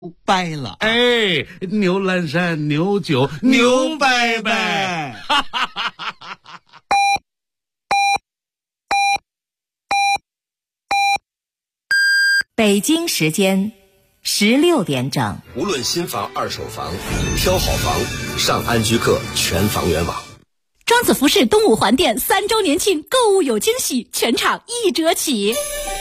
掰了， 哎，牛栏山牛酒牛掰掰， 北京时间16点整。 无论新房二手房，挑好房上安居客全房源网。 庄子服饰东五环店3周年庆购物有惊喜，全场1折起。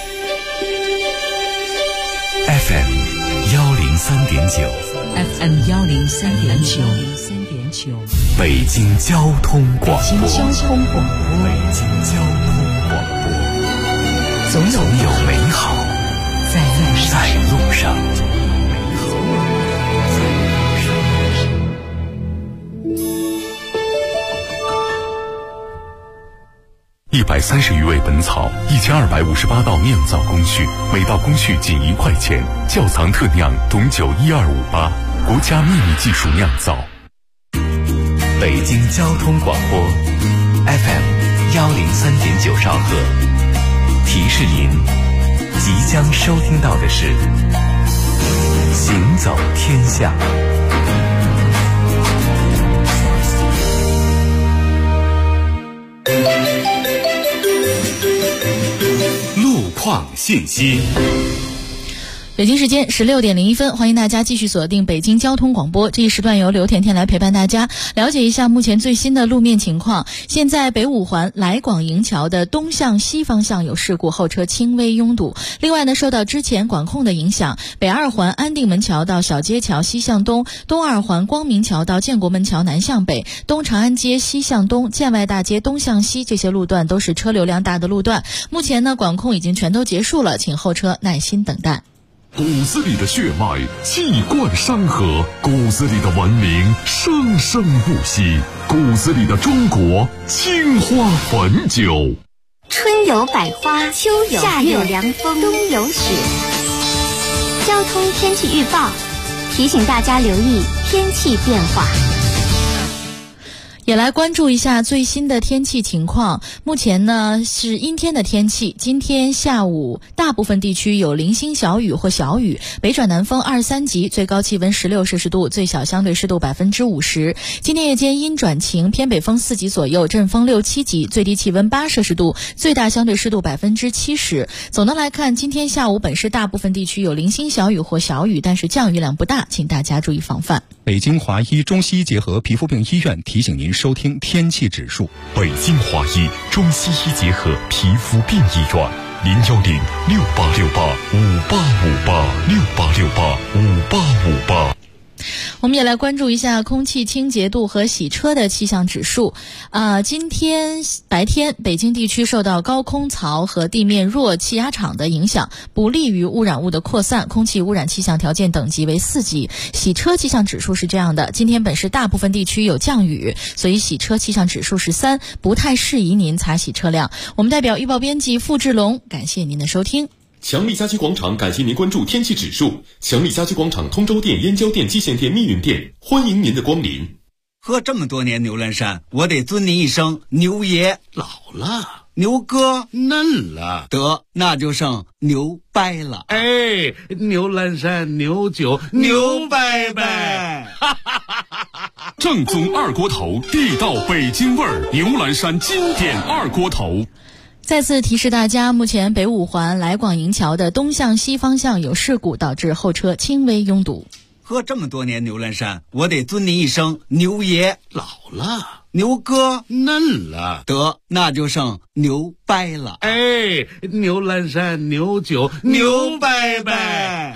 FM 103.9 FM 103.9 北京交通广播。 北京交通广播。 北京交通广播。 总有美好在路上。130余味本草，1258道酿造工序，每道工序仅1块钱。窖藏特酿董酒1258，国家秘密技术酿造。北京交通广播 FM 103.9兆赫，提示您即将收听到的是行走天下。路况信息。 北京时间16点01分，欢迎大家继续锁定北京交通广播。这一时段由刘甜甜来陪伴大家，了解一下目前最新的路面情况。现在北五环来广营桥的东向西方向有事故，后车轻微拥堵。另外呢，受到之前管控的影响，北二环安定门桥到小街桥西向东，东二环光明桥到建国门桥南向北，东长安街西向东，建外大街东向西，这些路段都是车流量大的路段。目前呢，管控已经全都结束了，请后车耐心等待。 骨子里的血脉气贯山河，骨子里的文明生生不息，骨子里的中国青花汾酒。 春有百花，秋有夏有凉风，冬有雪。交通天气预报提醒大家留意天气变化。 也来关注一下最新的天气情况。目前呢是阴天的天气，今天下午大部分地区有零星小雨或小雨，北转南风2、3级，最高气温16摄氏度，最小相对湿度50%。今天夜间阴转晴，偏北风4级左右，阵风6、7级，最低气温8摄氏度，最大相对湿度70%。总的来看，今天下午本市大部分地区有零星小雨或小雨，但是降雨量不大，请大家注意防范。 北京华医中西医结合皮肤病医院提醒您收听天气指数。 北京华医中西医结合皮肤病医院，0106868586868685858。 我们也来关注一下空气清洁度和洗车的气象指数。今天白天北京地区受到高空槽和地面弱气压场的影响，不利于污染物的扩散，空气污染气象条件等级为4级。洗车气象指数是这样的，今天本市大部分地区有降雨，所以洗车气象指数是3，不太适宜您擦洗车辆。我们代表预报编辑付志龙，感谢您的收听。 强力家居广场感谢您关注天气指数。强力家居广场通州店、燕郊店、蓟县店、密云店，欢迎您的光临。 喝这么多年牛栏山，我得尊您一声牛爷。 老了， 牛哥嫩了， 得那就剩牛掰了。 哎，牛栏山牛酒牛掰掰， 正宗二锅头，地道北京味儿，牛栏山经典二锅头。 再次提示大家，目前北五环来广营桥的东向西方向有事故，导致后车轻微拥堵。 喝这么多年牛栏山，我得尊您一声牛爷。 老了， 牛哥嫩了， 得那就剩牛掰了。 哎，牛栏山牛酒牛掰掰。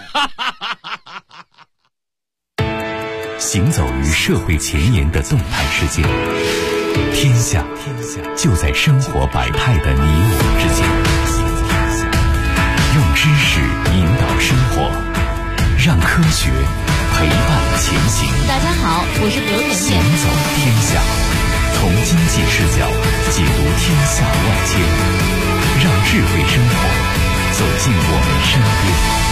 行走于社会前沿的动态世界，天下就在生活百态的你我之间。用知识引导生活，让科学陪伴前行。 大家好，我是刘甜甜。 行走天下，从经济视角解读天下万千，让智慧生活走进我们身边。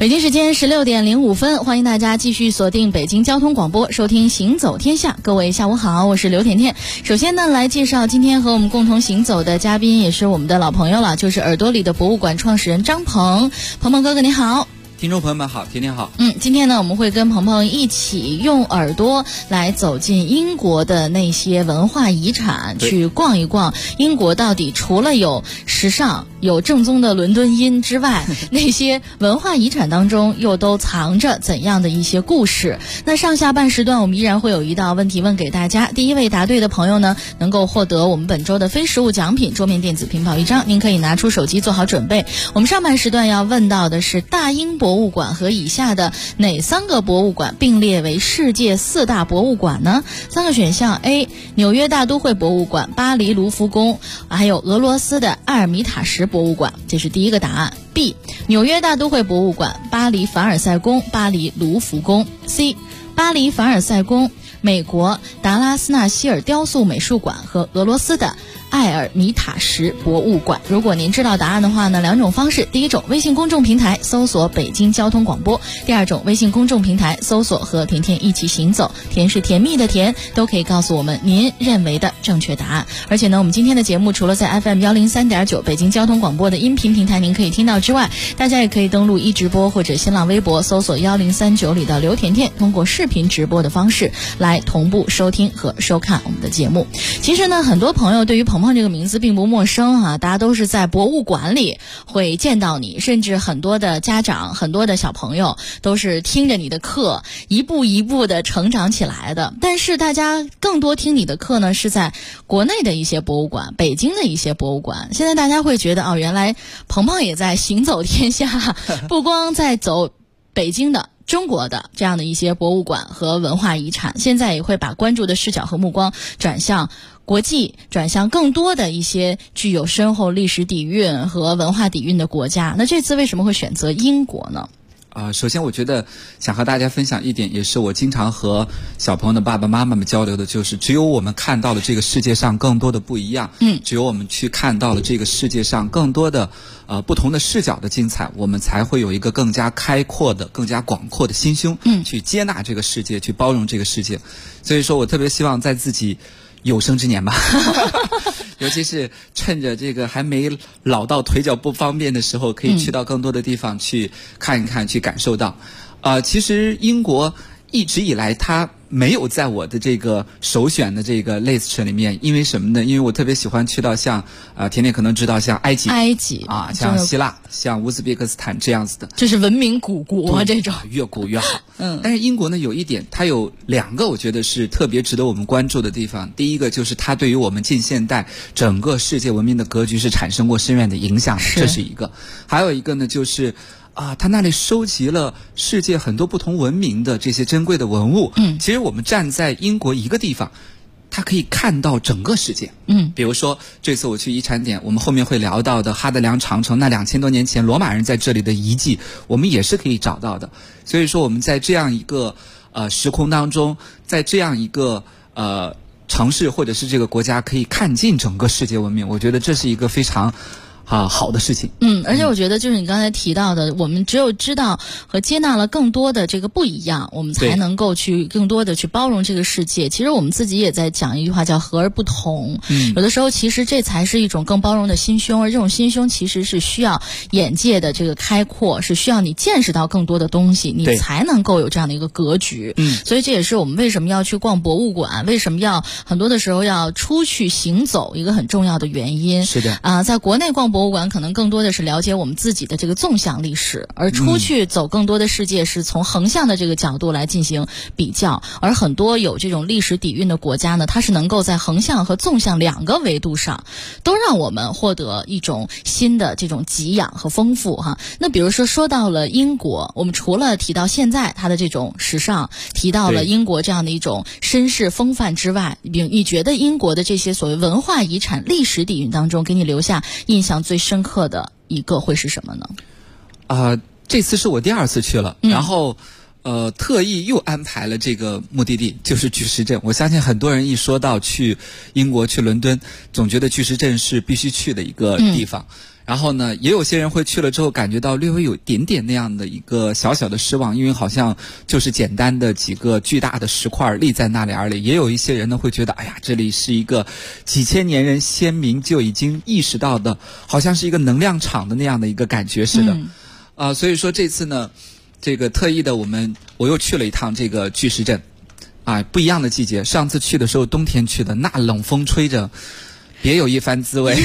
北京时间16点05分，欢迎大家继续锁定北京交通广播，收听行走天下。各位下午好，我是刘甜甜。首先呢，来介绍今天和我们共同行走的嘉宾，也是我们的老朋友了，就是耳朵里的博物馆创始人张鹏。鹏鹏哥哥你好。 听众朋友们好，甜甜好。 今天呢，我们会跟鹏鹏一起用耳朵来走进英国的那些文化遗产，去逛一逛英国到底除了有时尚、有正宗的伦敦音之外，那些文化遗产当中又都藏着怎样的一些故事。那上下半时段我们依然会有一道问题问给大家，第一位答对的朋友呢，能够获得我们本周的非实物奖品桌面电子屏保1张，您可以拿出手机做好准备。我们上半时段要问到的是大英博物馆和以下的哪3个博物馆并列为世界4大博物馆呢？3个选项 A 纽约大都会博物馆、巴黎卢浮宫，还有俄罗斯的埃尔米塔什博物馆，这是第一个答案。 B 纽约大都会博物馆、巴黎凡尔赛宫、巴黎卢浮宫。 C 巴黎凡尔赛宫、美国达拉斯纳希尔雕塑美术馆和俄罗斯的埃尔米塔什博物馆。如果您知道答案的话呢，2种方式，第一种微信公众平台搜索北京交通广播，第2种微信公众平台搜索和甜甜一起行走，甜是甜蜜的甜，都可以告诉我们您认为的正确答案。而且呢，我们今天的节目除了在 FM 103.9北京交通广播的音频平台您可以听到之外，大家也可以登录一直播或者新浪微博搜索1039里的刘甜甜，通过视频直播的方式来同步收听和收看我们的节目。其实呢，很多朋友对于鹏鹏这个名字并不陌生啊，大家都是在博物馆里会见到你，甚至很多的家长、很多的小朋友都是听着你的课一步一步的成长起来的。但是大家更多听你的课呢，是在国内的一些博物馆，北京的一些博物馆。现在大家会觉得原来鹏鹏也在行走天下，不光在走北京的中国的这样的一些博物馆和文化遗产，现在也会把关注的视角和目光转向国际，转向更多的一些具有深厚历史底蕴和文化底蕴的国家。那这次为什么会选择英国呢？ 首先我觉得想和大家分享一点，也是我经常和小朋友的爸爸妈妈们交流的，就是只有我们看到了这个世界上更多的不一样，只有我们去看到了这个世界上更多的不同的视角的精彩，我们才会有一个更加开阔的、更加广阔的心胸，去接纳这个世界，去包容这个世界。所以说我特别希望在自己有生之年吧尤其是趁着这个还没老到腿脚不方便的时候，可以去到更多的地方去看一看，去感受到。其实英国一直以来它没有在我的这个首选的这个 list 里面，因为什么呢？因为我特别喜欢去到像甜甜可能知道像埃及啊，像希腊、像乌兹别克斯坦这样子的， 这是文明古国这种， 越古越好。但是英国呢有一点，它有2个我觉得是特别值得我们关注的地方。第一个就是它对于我们近现代整个世界文明的格局是产生过深远的影响的，这是一个。还有一个呢就是他那里收集了世界很多不同文明的这些珍贵的文物。其实我们站在英国一个地方，它可以看到整个世界。比如说这次我去遗产点，我们后面会聊到的哈德良长城，那2000多年前罗马人在这里的遗迹，我们也是可以找到的。所以说我们在这样一个时空当中，在这样一个城市或者是这个国家，可以看尽整个世界文明，我觉得这是一个非常好的事情。 而且我觉得就是你刚才提到的，我们只有知道和接纳了更多的这个不一样，我们才能够去更多的去包容这个世界。其实我们自己也在讲一句话叫和而不同。有的时候其实这才是一种更包容的心胸，而这种心胸其实是需要眼界的这个开阔，是需要你见识到更多的东西，你才能够有这样的一个格局。所以这也是我们为什么要去逛博物馆，为什么要很多的时候要出去行走一个很重要的原因。 是的在国内逛博物馆可能更多的是了解我们自己的这个纵向历史，而出去走更多的世界是从横向的这个角度来进行比较。而很多有这种历史底蕴的国家呢，它是能够在横向和纵向2个维度上都让我们获得一种新的这种给养和丰富哈。那比如说到了英国，我们除了提到现在它的这种时尚，提到了英国这样的一种绅士风范之外，你觉得英国的这些所谓文化遗产历史底蕴当中，给你留下印象最深刻的一个会是什么呢？ 这次是我第2次去了，然后特意又安排了这个目的地，就是巨石阵。我相信很多人一说到去英国去伦敦，总觉得巨石阵是必须去的一个地方。 然后呢，也有些人会去了之后感觉到略微有点点那样的一个小小的失望，因为好像就是简单的几个巨大的石块立在那里而已。也有一些人呢会觉得，哎呀，这里是一个几千年人先民就已经意识到的，好像是一个能量场的那样的一个感觉似的。所以说这次呢，这个特意的我又去了一趟这个巨石阵，不一样的季节。上次去的时候冬天去的，那冷风吹着，别有一番滋味。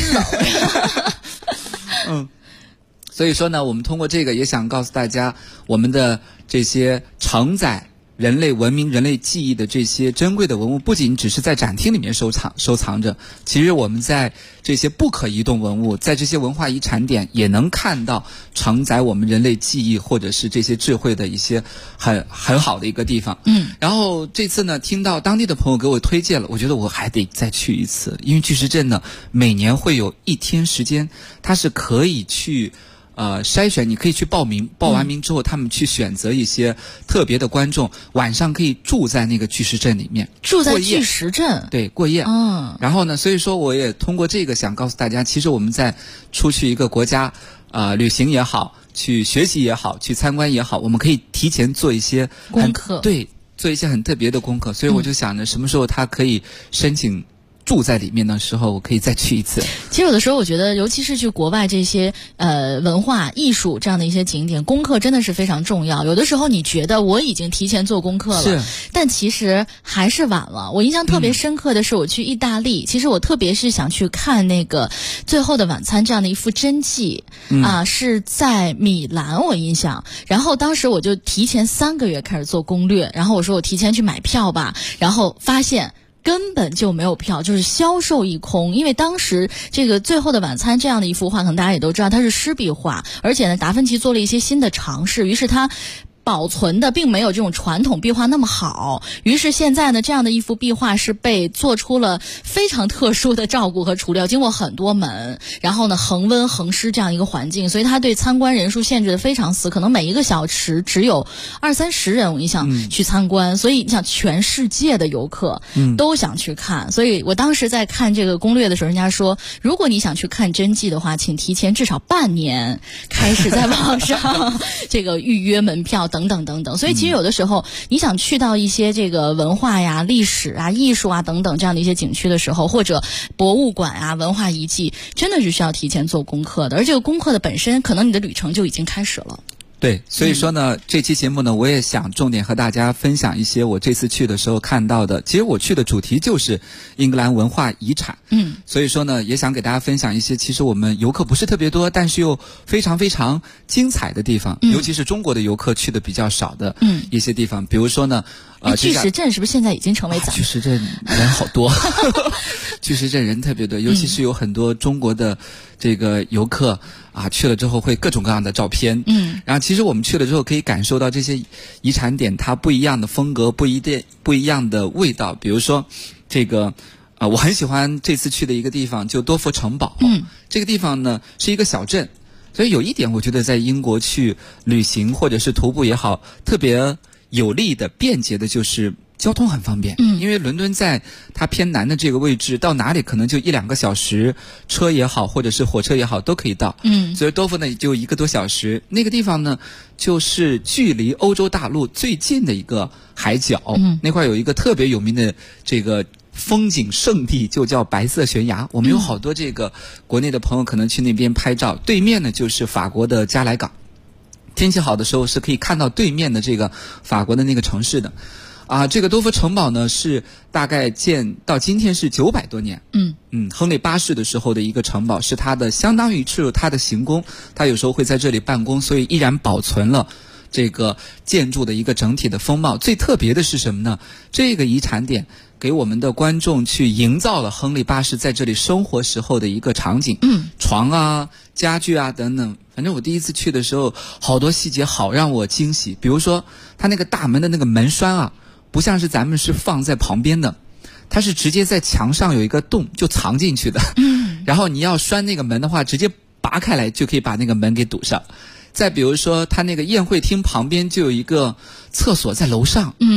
所以说呢，我们通过这个也想告诉大家，我们的这些承载人类文明、人类记忆的这些珍贵的文物，不仅只是在展厅里面收藏着，其实我们在这些不可移动文物，在这些文化遗产点也能看到承载我们人类记忆或者是这些智慧的一些很好的一个地方。然后这次呢，听到当地的朋友给我推荐了，我觉得我还得再去一次，因为巨石阵呢，每年会有1天时间，它是可以去筛选，你可以去报名，报完名之后他们去选择一些特别的观众，晚上可以住在那个巨石阵里面， 住在巨石阵， 对，过夜。然后呢，所以说我也通过这个想告诉大家，其实我们在出去一个国家旅行也好，去学习也好，去参观也好，我们可以提前做一些功课， 对，做一些很特别的功课。所以我就想着什么时候他可以申请住在里面的时候，我可以再去一次。 其实有的时候我觉得，尤其是去国外这些文化艺术这样的一些景点，功课真的是非常重要。有的时候你觉得我已经提前做功课了，但其实还是晚了。我印象特别深刻的是，我去意大利，其实我特别是想去看那个《最后的晚餐》这样的一幅真迹是在米兰，我印象。然后当时我就提前3个月开始做攻略，然后我说我提前去买票吧，然后发现根本就没有票，就是销售一空。因为当时这个《最后的晚餐》这样的一幅画，可能大家也都知道，它是湿壁画，而且呢，达芬奇做了一些新的尝试，于是他保存的并没有这种传统壁画那么好，于是现在呢，这样的一幅壁画是被做出了非常特殊的照顾和涂料，经过很多门，然后呢恒温恒湿这样一个环境，所以它对参观人数限制的非常死，可能每一个小时只有20-30人，我想去参观，所以你想全世界的游客都想去看，所以我当时在看这个攻略的时候，人家说，如果你想去看真迹的话，请提前至少半年开始在网上这个预约门票等等等等。所以其实有的时候你想去到一些这个文化呀、历史啊、艺术啊等等这样的一些景区的时候，或者博物馆啊、文化遗迹，真的是需要提前做功课的，而这个功课的本身可能你的旅程就已经开始了。 对，所以说呢，这期节目呢，我也想重点和大家分享一些我这次去的时候看到的。其实我去的主题就是英格兰文化遗产，所以说呢，也想给大家分享一些其实我们游客不是特别多，但是又非常非常精彩的地方，尤其是中国的游客去的比较少的一些地方。比如说呢， 巨石阵是不是现在已经成为巨石阵人好多，巨石阵人特别多，尤其是有很多中国的这个游客去了之后会各种各样的照片，然后其实我们去了之后可以感受到这些遗产点它不一样的风格，不一样的味道。比如说这个我很喜欢这次去的一个地方，就多佛城堡，这个地方呢是一个小镇，所以有一点我觉得在英国去旅行或者是徒步也好，特别有利的便捷的就是交通很方便，因为伦敦在它偏南的这个位置，到哪里可能就1-2个小时，车也好或者是火车也好都可以到，所以多佛呢也就1个多小时。那个地方呢就是距离欧洲大陆最近的一个海角，那块有一个特别有名的这个风景胜地，就叫白色悬崖。我们有好多这个国内的朋友可能去那边拍照，对面呢就是法国的加莱港，天气好的时候是可以看到对面的这个法国的那个城市的。这个多佛城堡呢是大概建到今天是900多年。亨利8世的时候的一个城堡，是他的相当于是他的行宫，他有时候会在这里办公，所以依然保存了这个建筑的一个整体的风貌。最特别的是什么呢？这个遗产点给我们的观众去营造了亨利8世在这里生活时候的一个场景，床啊、家具啊等等。反正我第一次去的时候，好多细节好让我惊喜。比如说，他那个大门的那个门栓不像是咱们是放在旁边的，它是直接在墙上有一个洞就藏进去的。然后你要拴那个门的话，直接拔开来就可以把那个门给堵上。再比如说，他那个宴会厅旁边就有一个厕所在楼上，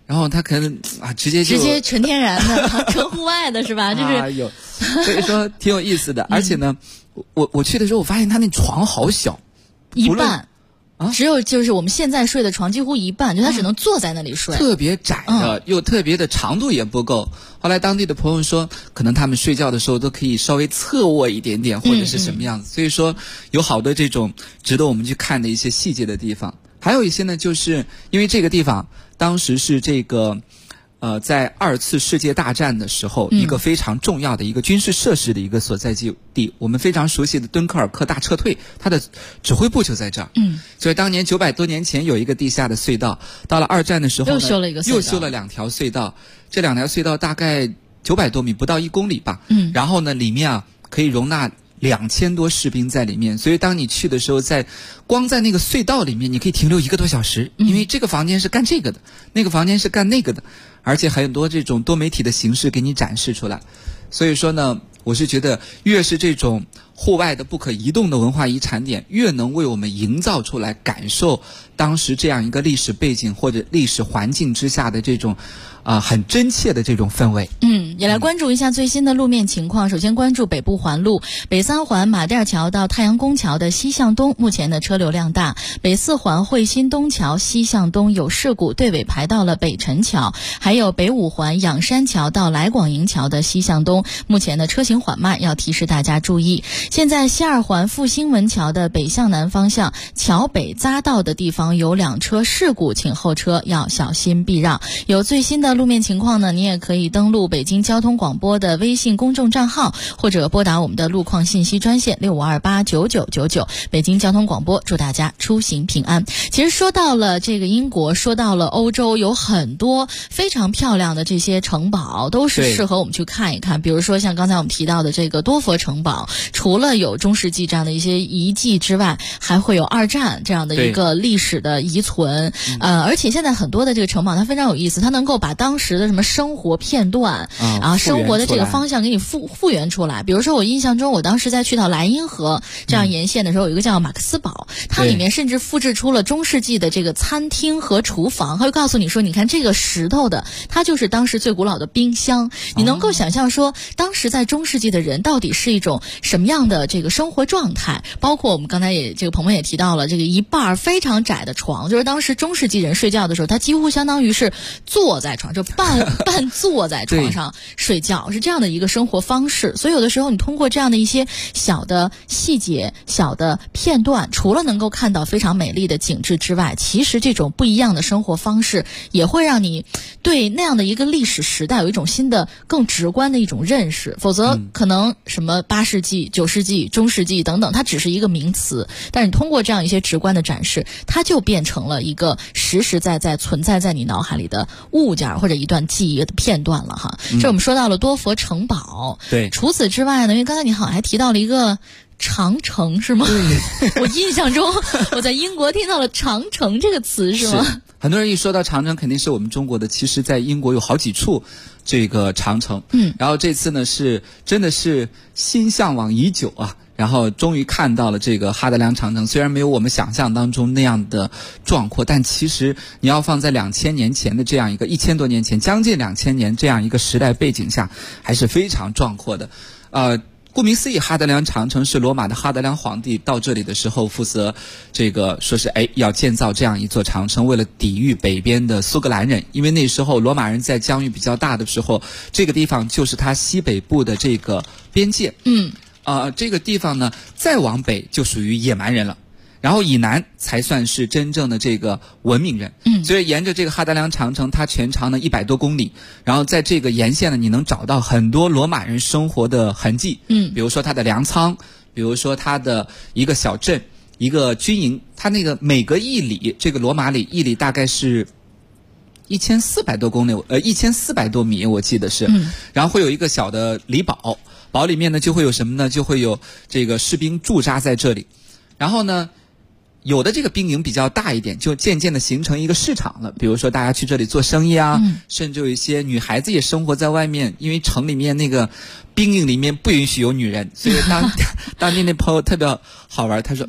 然后他可能直接纯天然的纯户外的是吧？就是有，所以说挺有意思的。而且呢，我去的时候我发现他那床好小， 一半。只有就是我们现在睡的床几乎一半，就他只能坐在那里睡， 特别窄的，又特别的长度也不够。后来当地的朋友说，可能他们睡觉的时候都可以稍微侧卧一点点，或者是什么样子。所以说有好多这种值得我们去看的一些细节的地方。还有一些呢，就是因为这个地方当时是这个在2次世界大战的时候，一个非常重要的一个军事设施的一个所在地。我们非常熟悉的敦刻尔克大撤退，它的指挥部就在这儿。所以当年900多年前有一个地下的隧道，到了2战的时候呢，又修了2条隧道。这2条隧道大概900多米，不到1公里吧。然后呢，里面可以容纳2000多士兵在里面，所以当你去的时候，光在那个隧道里面，你可以停留1个多小时，因为这个房间是干这个的，那个房间是干那个的，而且很多这种多媒体的形式给你展示出来。所以说呢，我是觉得越是这种户外的不可移动的文化遗产点，越能为我们营造出来感受当时这样一个历史背景或者历史环境之下的这种很真切的这种氛围。 也来关注一下最新的路面情况。首先关注北部环路，北3环马甸桥到太阳宫桥的西向东，目前的车流量大。北4环汇新东桥西向东有事故，队尾排到了北辰桥。还有北5环仰山桥到来广营桥的西向东，目前的车行缓慢，要提示大家注意。现在西2环复兴门桥的北向南方向，桥北匝道的地方有2车事故，请后车要小心避让。有最新的路面情况呢，你也可以登录北京交通广播的微信公众账号，或者拨打我们的路况信息专线65289999。北京交通广播祝大家出行平安。其实说到了这个英国，说到了欧洲，有很多非常漂亮的这些城堡都是适合我们去看一看。比如说像刚才我们提到的这个多佛城堡，除了有中世纪这样的一些遗迹之外，还会有2战这样的一个历史的遗存。而且现在很多的这个城堡它非常有意思，它能够把当时的什么生活片段生活的这个方向给你复原出来。比如说我印象中，我当时在去到莱茵河这样沿线的时候，有一个叫马克思堡，它里面甚至复制出了中世纪的这个餐厅和厨房，它会告诉你说，你看这个石头的，它就是当时最古老的冰箱。你能够想象说，当时在中世纪的人到底是一种什么样的这个生活状态。包括我们刚才这个鹏鹏也提到了，这个一半非常窄的床，就是当时中世纪人睡觉的时候，他几乎相当于是坐在床，就半坐在床上睡觉，是这样的一个生活方式。所以有的时候你通过这样的一些小的细节、小的片段，除了能够看到非常美丽的景致之外，其实这种不一样的生活方式也会让你对那样的一个历史时代有一种新的更直观的一种认识。否则可能什么8世纪、9世纪、中世纪等等，它只是一个名词，但是你通过这样一些直观的展示，它就变成了一个实实在在存在在你脑海里的物件或者一段记忆的片段了哈。这我们说到了多佛城堡。 对， 除此之外呢，因为刚才你好像还提到了一个长城是吗？我印象中我在英国听到了长城这个词是吗？ 是，很多人一说到长城肯定是我们中国的，其实在英国有好几处这个长城。然后这次呢是真的是心向往已久啊，然后终于看到了这个哈德良长城。虽然没有我们想象当中那样的壮阔，但其实你要放在2000年前的这样一个1000多年前，将近2000年这样一个时代背景下，还是非常壮阔的。顾名思义，哈德良长城是罗马的哈德良皇帝到这里的时候负责这个说是要建造这样一座长城，为了抵御北边的苏格兰人。因为那时候罗马人在疆域比较大的时候，这个地方就是他西北部的这个边界。这个地方呢再往北就属于野蛮人了，然后以南才算是真正的这个文明人。所以沿着这个哈德良长城，它全长呢100多公里，然后在这个沿线呢，你能找到很多罗马人生活的痕迹。比如说它的粮仓，比如说它的一个小镇、一个军营，它那个每隔1里，这个罗马里1里大概是1400多公里，1400多米，我记得是。然后会有一个小的里堡，堡里面呢就会有什么呢？就会有这个士兵驻扎在这里。然后呢，有的这个兵营比较大一点，就渐渐的形成一个市场了。比如说大家去这里做生意啊，甚至有一些女孩子也生活在外面，因为城里面那个兵营里面不允许有女人，所以当地那朋友特别好玩，他说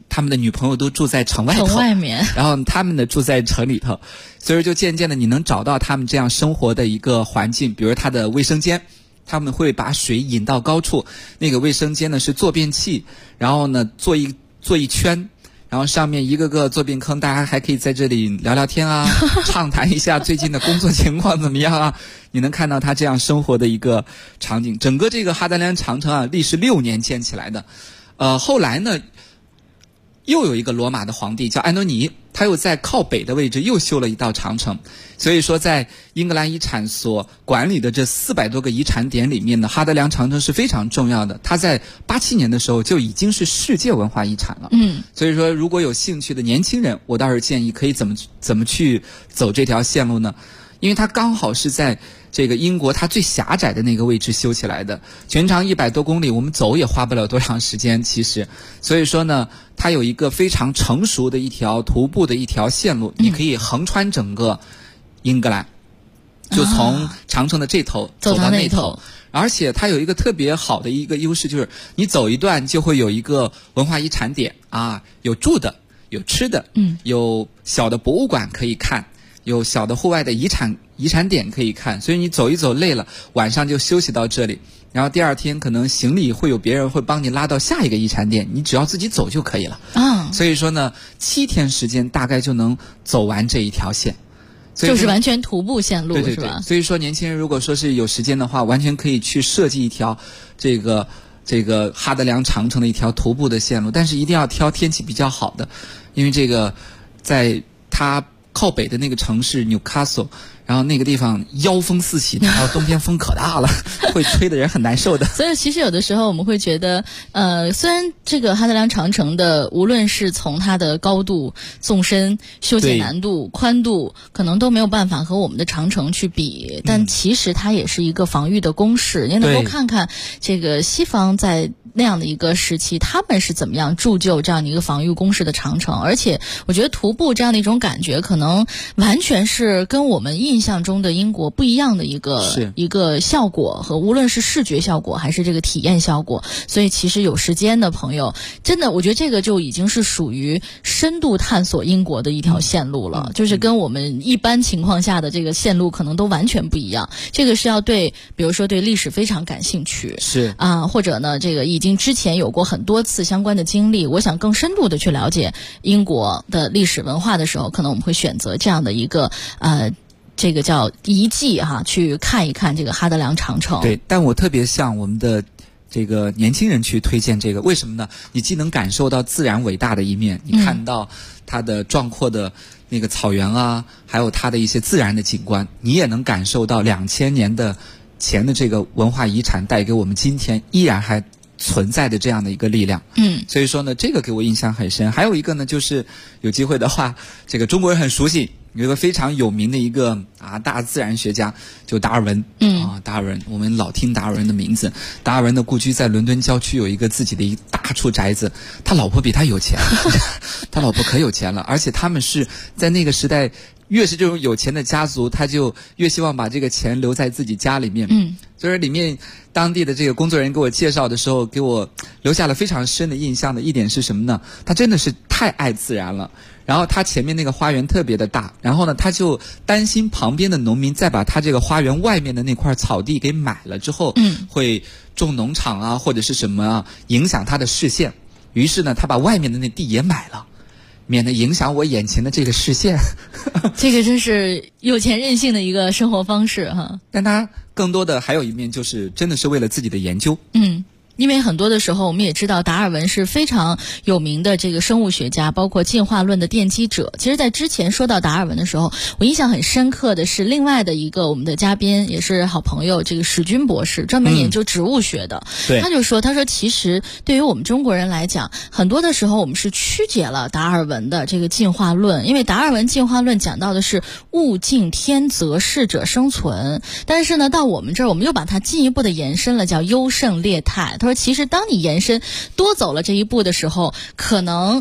他们的女朋友都住在城外面，然后他们呢住在城里头，所以就渐渐的你能找到他们这样生活的一个环境，比如他的卫生间，他们会把水引到高处，那个卫生间呢是坐便器，然后呢做一圈，然后上面一个个坐便坑，大家还可以在这里聊聊天啊，畅谈一下最近的工作情况怎么样啊。你能看到他这样生活的一个场景。整个这个哈德良长城啊，历时6年建起来的。后来呢，又有一个罗马的皇帝叫安东尼，他又在靠北的位置又修了一道长城。所以说在英格兰遗产所管理的这400多个遗产点里面呢，哈德良长城是非常重要的。它在87年的时候就已经是世界文化遗产了。所以说如果有兴趣的年轻人，我倒是建议可以怎么去走这条线路呢？因为它刚好是在这个英国它最狭窄的那个位置修起来的，全长100多公里，我们走也花不了多长时间其实。所以说呢，它有一个非常成熟的一条徒步的一条线路，你可以横穿整个英格兰，就从长城的这头走到那头。而且它有一个特别好的一个优势，就是你走一段就会有一个文化遗产点啊，有住的，有吃的，有小的博物馆可以看，有小的户外的遗产点可以看，所以你走一走累了，晚上就休息到这里，然后第二天可能行李会有别人会帮你拉到下一个遗产点，你只要自己走就可以了。所以说呢，7天时间大概就能走完这一条线。 就是完全徒步线路， 对对对， 是吧？ 所以说年轻人如果说是有时间的话，完全可以去设计一条这个哈德良长城的一条徒步的线路，但是一定要挑天气比较好的，因为这个在它靠北的那个城市纽卡索，然后那个地方妖风四起，然后冬天风可大了，会吹的人很难受的。 所以其实有的时候我们会觉得，虽然这个哈德良长城的无论是从它的高度、纵深、修建难度、宽度，可能都没有办法和我们的长城去比，但其实它也是一个防御的工事。也能够看看这个西方在那样的一个时期，他们是怎么样铸就这样的一个防御工事的长城。而且我觉得徒步这样的一种感觉，可能完全是跟我们印象中的英国不一样的一个效果，和无论是视觉效果还是这个体验效果。所以其实有时间的朋友，真的我觉得这个就已经是属于深度探索英国的一条线路了，就是跟我们一般情况下的这个线路可能都完全不一样。这个是要比如说对历史非常感兴趣， 是啊，或者呢这个已经之前有过很多次相关的经历，我想更深度的去了解英国的历史文化的时候，可能我们会选择这样的一个这个叫遗迹去看一看这个哈德良长城。 对，但我特别向我们的这个年轻人去推荐这个，为什么呢？你既能感受到自然伟大的一面，你看到它的壮阔的那个草原啊，还有它的一些自然的景观，你也能感受到2000年的前的这个文化遗产带给我们今天依然还存在的这样的一个力量。所以说呢，这个给我印象很深。还有一个呢，就是有机会的话，这个中国人很熟悉，有一个非常有名的一个大自然学家，就达尔文。达尔文，我们老听达尔文的名字。达尔文的故居在伦敦郊区有一个自己的一大处宅子，他老婆比他有钱，他老婆可有钱了，而且他们是在那个时代，越是这种有钱的家族，他就越希望把这个钱留在自己家里面。所以里面当地的这个工作人员给我介绍的时候，给我留下了非常深的印象的一点是什么呢？他真的是太爱自然了。然后他前面那个花园特别的大，然后呢他就担心旁边的农民再把他这个花园外面的那块草地给买了之后，会种农场啊或者是什么影响他的视线。于是呢他把外面的那地也买了，免得影响我眼前的这个视线。 这个真是有钱任性的一个生活方式哈。 但他更多的还有一面，就是真的是为了自己的研究。 因为很多的时候我们也知道达尔文是非常有名的这个生物学家，包括进化论的奠基者。其实在之前说到达尔文的时候，我印象很深刻的是另外的一个我们的嘉宾，也是好朋友，这个史军博士，专门研究植物学的。他就说其实对于我们中国人来讲，很多的时候我们是曲解了达尔文的这个进化论，因为达尔文进化论讲到的是物竞天择，适者生存，但是呢到我们这儿我们又把它进一步的延伸了，叫优胜劣汰。他说其实当你延伸多走了这一步的时候，可能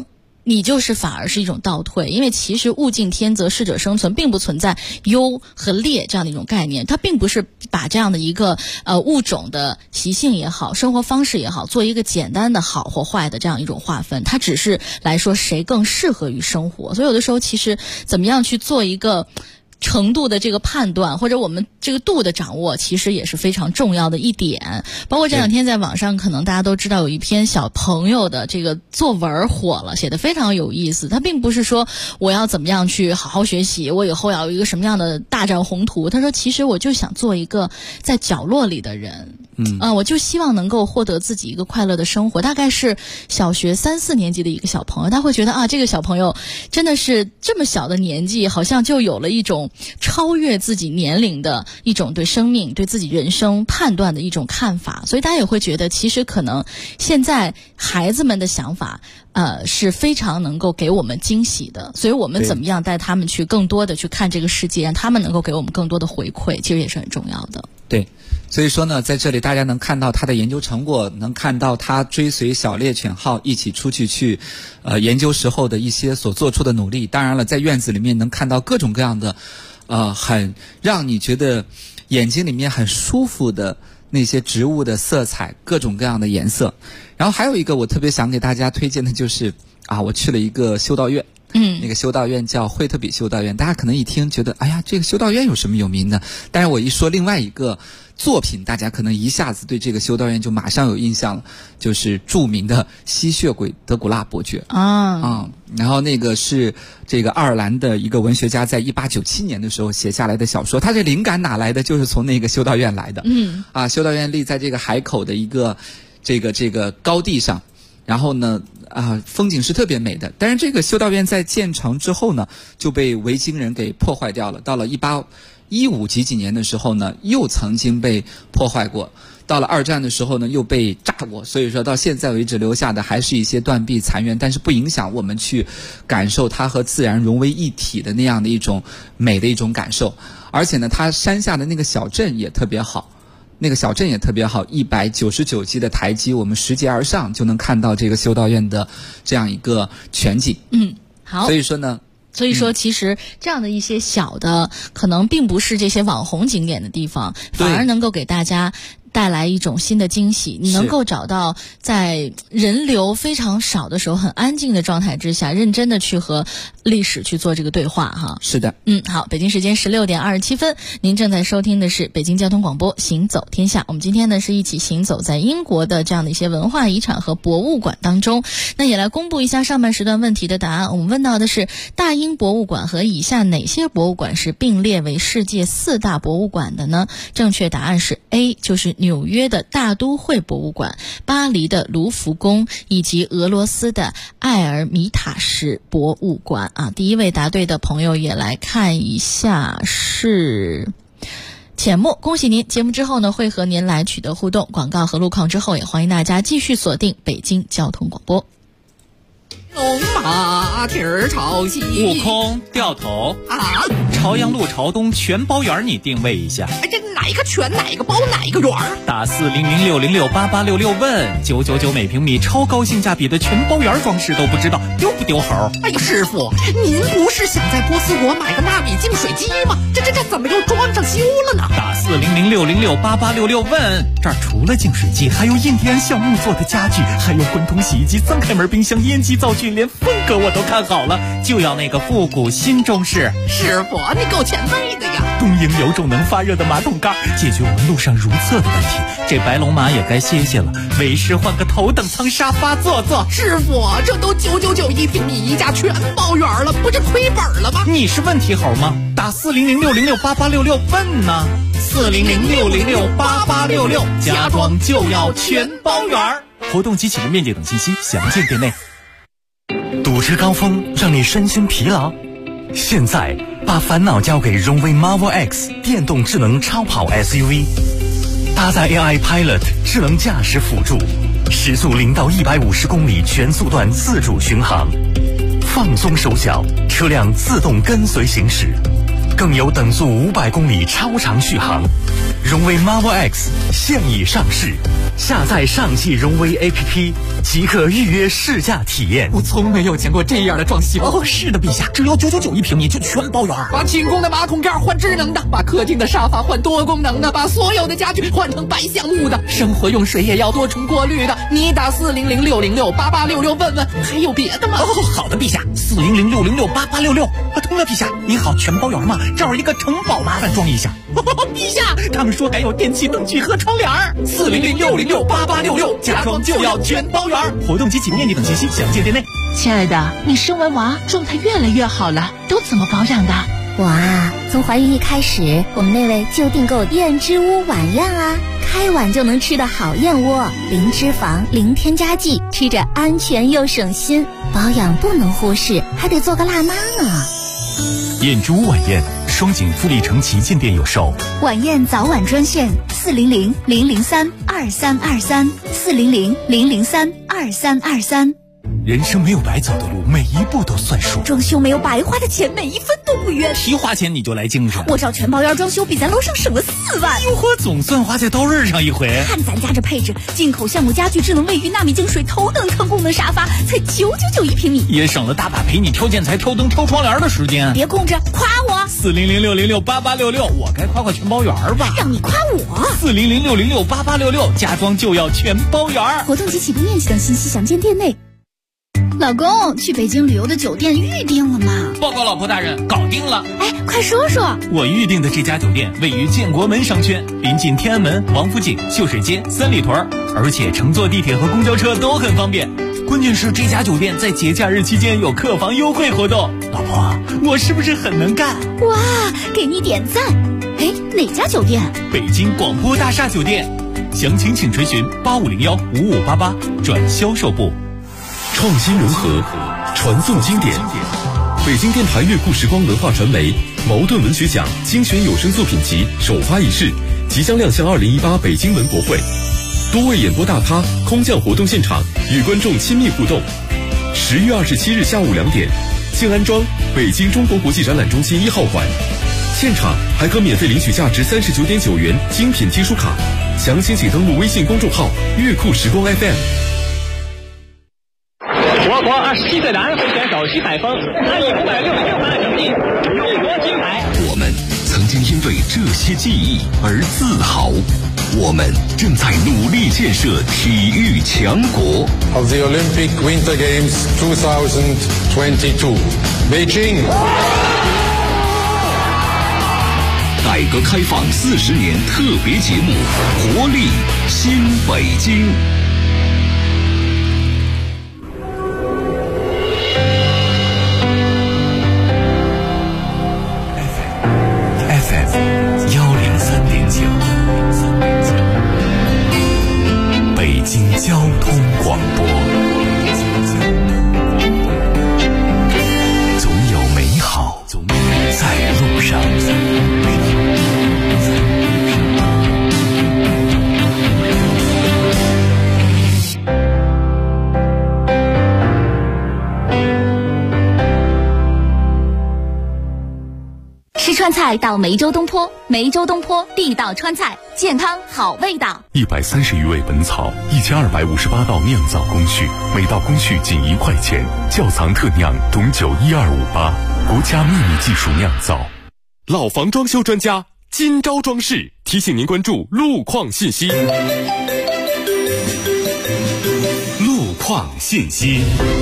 你就是反而是一种倒退，因为其实物竞天择，适者生存，并不存在优和劣这样的一种概念。它并不是把这样的一个物种的习性也好，生活方式也好，做一个简单的好或坏的这样一种划分。它只是来说谁更适合于生活。所以有的时候其实怎么样去做一个程度的这个判断，或者我们这个度的掌握，其实也是非常重要的一点。包括这两天在网上可能大家都知道有一篇小朋友的这个作文火了，写得非常有意思。他并不是说我要怎么样去好好学习，我以后要有一个什么样的大展宏图，他说其实我就想做一个在角落里的人，我就希望能够获得自己一个快乐的生活。大概是小学3、4年级的一个小朋友，他会觉得啊，这个小朋友真的是这么小的年纪，好像就有了一种超越自己年龄的一种对生命、对自己人生判断的一种看法。所以大家也会觉得，其实可能现在孩子们的想法是非常能够给我们惊喜的。所以我们怎么样带他们去更多的去看这个世界，让他们能够给我们更多的回馈，其实也是很重要的。 对，所以说呢，在这里大家能看到他的研究成果，能看到他追随小猎犬号一起出去研究时候的一些所做出的努力。当然了，在院子里面能看到各种各样的很让你觉得眼睛里面很舒服的那些植物的色彩，各种各样的颜色。然后还有一个我特别想给大家推荐的就是我去了一个修道院。那个修道院叫惠特比修道院，大家可能一听觉得，哎呀，这个修道院有什么有名的？但是我一说另外一个作品，大家可能一下子对这个修道院就马上有印象了，就是著名的吸血鬼德古拉伯爵然后那个是这个爱尔兰的一个文学家在1897年的时候写下来的小说，他这灵感哪来的？就是从那个修道院来的。修道院立在这个海口的一个这个高地上。然后呢风景是特别美的，但是这个修道院在建成之后呢，就被维京人给破坏掉了。到了1815几年的时候呢，又曾经被破坏过。到了2战的时候呢，又被炸过。所以说到现在为止留下的还是一些断壁残垣，但是不影响我们去感受它和自然融为一体的那样的一种美的一种感受。而且呢，它山下的那个小镇也特别好。199级的台基，我们拾阶而上就能看到这个修道院的这样一个全景。 好。 所以说其实这样的一些小的可能并不是这些网红景点的地方，反而能够给大家带来一种新的惊喜。你能够找到在人流非常少的时候很安静的状态之下，认真的去和历史去做这个对话哈。 是的。 好，北京时间16点27分，您正在收听的是北京交通广播行走天下。我们今天呢是一起行走在英国的这样的一些文化遗产和博物馆当中。那也来公布一下上半时段问题的答案。我们问到的是大英博物馆和以下哪些博物馆是并列为世界4大博物馆的呢？正确答案是 A， 就是纽约的大都会博物馆、巴黎的卢浮宫以及俄罗斯的埃尔米塔什博物馆第一位答对的朋友也来看一下是浅墨，恭喜您！节目之后呢会和您来取得互动，广告和路况之后也欢迎大家继续锁定北京交通广播。 龙马蹄儿朝西， 悟空掉头朝阳路朝东全包圆你定位一下。 这哪个全哪个包哪个圆？ 打4006068866问999每平米，超高性价比的全包圆装饰都不知道丢不丢猴？ 哎呀，师傅，您不是想在波斯国买个纳米净水机吗？这怎么又装上修了呢？ 打4006068866问，这儿除了净水机，还有印第安橡木做的家具，还有滚筒洗衣机、3开门冰箱、烟机灶具，连风格我都看好了，就要那个复古新中式。 师傅，你够前卫的呀！ 东营有种能发热的马桶盖，解决我们路上如厕的问题。这白龙马也该歇歇了，为师换个头等舱沙发坐坐。 师傅，这都999一平米，一家全包圆了，不是亏本了吗？ 你是问题猴吗？打4006068866问呢，4006068866，家装就要全包圆。活动及启动面积等信息详见店内。 堵车高峰让你身心疲劳，现在把烦恼交给荣威 Marvel X 电动智能超跑 SUV， 搭载 AI Pilot 智能驾驶辅助，时速0到150公里全速段自主巡航，放松手脚，车辆自动跟随行驶。 更有等速500公里超长续航。荣威 Marvel X 现已上市，下载上汽荣威 APP 即可预约试驾体验。 我从没有见过这样的装修。 哦，是的，陛下，只要999一平米就全包圆。 把清宫的马桶盖换智能的，把客厅的沙发换多功能的，把所有的家具换成白橡木的，生活用水也要多重过滤的。你打400-606-8866问问，还有别的吗？ 哦，好的，陛下，400-606-8866。对了，陛下，您好，全包圆吗？这儿一个城堡，麻烦装一下。陛下，他们说还有电器灯具和窗帘。400-606-8866，家装就要全包圆。活动及起步面积等信息详见店内。 亲爱的，你生完娃状态越来越好了，都怎么保养的？ 我啊，从怀孕一开始，我们那位就订购燕之屋晚宴啊，开碗就能吃的好燕窝，零脂肪，零添加剂，吃着安全又省心。保养不能忽视，还得做个辣妈呢。 燕之屋晚宴，双井富力城旗舰店有售。 晚宴早晚专线400-003-2323，400-003-2323。 人生没有白走的路，每一步都算数。 装修没有白花的钱，每一分都不冤。 提花钱你就来精神， 我找全包圆装修，比咱楼上省了4万。 哟呵，总算花在刀刃上一回。 看咱家这配置，进口橡木家具、智能卫浴、纳米净水、头等舱功能沙发，才999一平米， 也省了大把陪你挑建材、挑灯、挑窗帘的时间。 别空着，夸我。 400-606-8866，我该夸全包圆吧？ 让你夸我。 400-606-8866，家装就要全包圆。 活动及起步面积等信息详见店内。老公，去北京旅游的酒店预定了吗？ 报告老婆大人，搞定了。 哎，快说说。 我预定的这家酒店位于建国门商圈，临近天安门、王府井、秀水街、三里屯，而且乘坐地铁和公交车都很方便。关键是这家酒店在节假日期间有客房优惠活动。老婆，我是不是很能干？ 哇，给你点赞。哎，哪家酒店？ 北京广播大厦酒店。详情请垂询8501-5588转销售部。 创新融合，传颂经典。北京电台乐库时光文化传媒茅盾文学奖精选有声作品集首发仪式即将亮相2018北京文博会，多位演播大咖空降活动现场，与观众亲密互动。10月27日下午2点，静安庄北京中国国际展览中心1号馆，现场还可免费领取价值39.9元精品金书卡。详情请登录微信公众号乐库时光 FM。 我国27岁男会选手徐海峰，他以566分的成绩勇夺金牌。 我们曾经因为这些记忆而自豪，我们正在努力建设体育强国。 Of the Olympic Winter Games 2022, Beijing。 改革开放40年特别节目，活力新北京。 北京交通广播，总有美好在路上。 吃川菜到梅州东坡，梅州东坡地道川菜，健康好味道。 130余味本草，1258道酿造工序，每道工序仅1块钱。窖藏特酿董酒12588，国家秘密技术酿造。 老房装修专家金招装饰提醒您关注路况信息。 路况信息。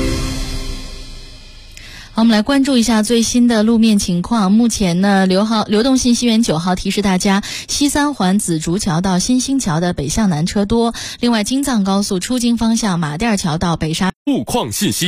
好，我们来关注一下最新的路面情况。目前呢，流动性西园9号提示大家，西三环紫竹桥到新兴桥的北向南车多。另外，京藏高速出京方向马甸桥到北沙。 路况信息。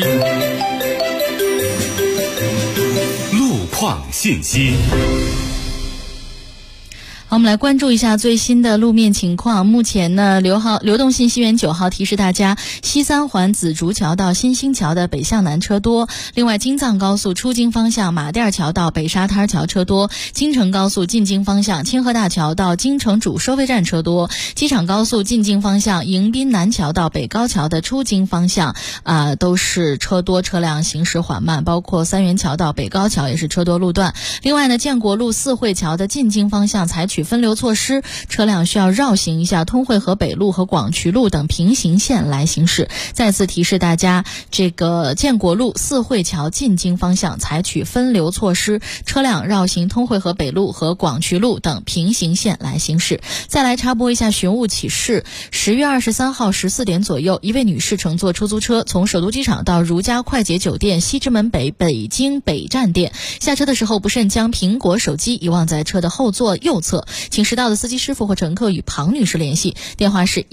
路况信息。 好， 好，我们来关注一下最新的路面情况。目前呢，流动性西园9号提示大家，西三环紫竹桥到新兴桥的北向南车多。另外，京藏高速出京方向马甸桥到北沙滩桥车多。京承高速进京方向清河大桥到京承主收费站车多。机场高速进京方向迎宾南桥到北高桥的出京方向都是车多，车辆行驶缓慢，包括三元桥到北高桥也是车多路段。另外呢，建国路四惠桥的进京方向采取分流措施，车辆需要绕行一下通惠河北路和广渠路等平行线来行驶。再次提示大家，这个建国路四惠桥进京方向采取分流措施，车辆绕行通惠河北路和广渠路等平行线来行驶。再来插播一下寻物启事，10月23号14点左右，一位女士乘坐出租车从首都机场到如家快捷酒店西直门北北京北站店，下车的时候不慎将苹果手机遗忘在车的后座右侧，请识到的司机师傅或乘客与庞女士联系，电话是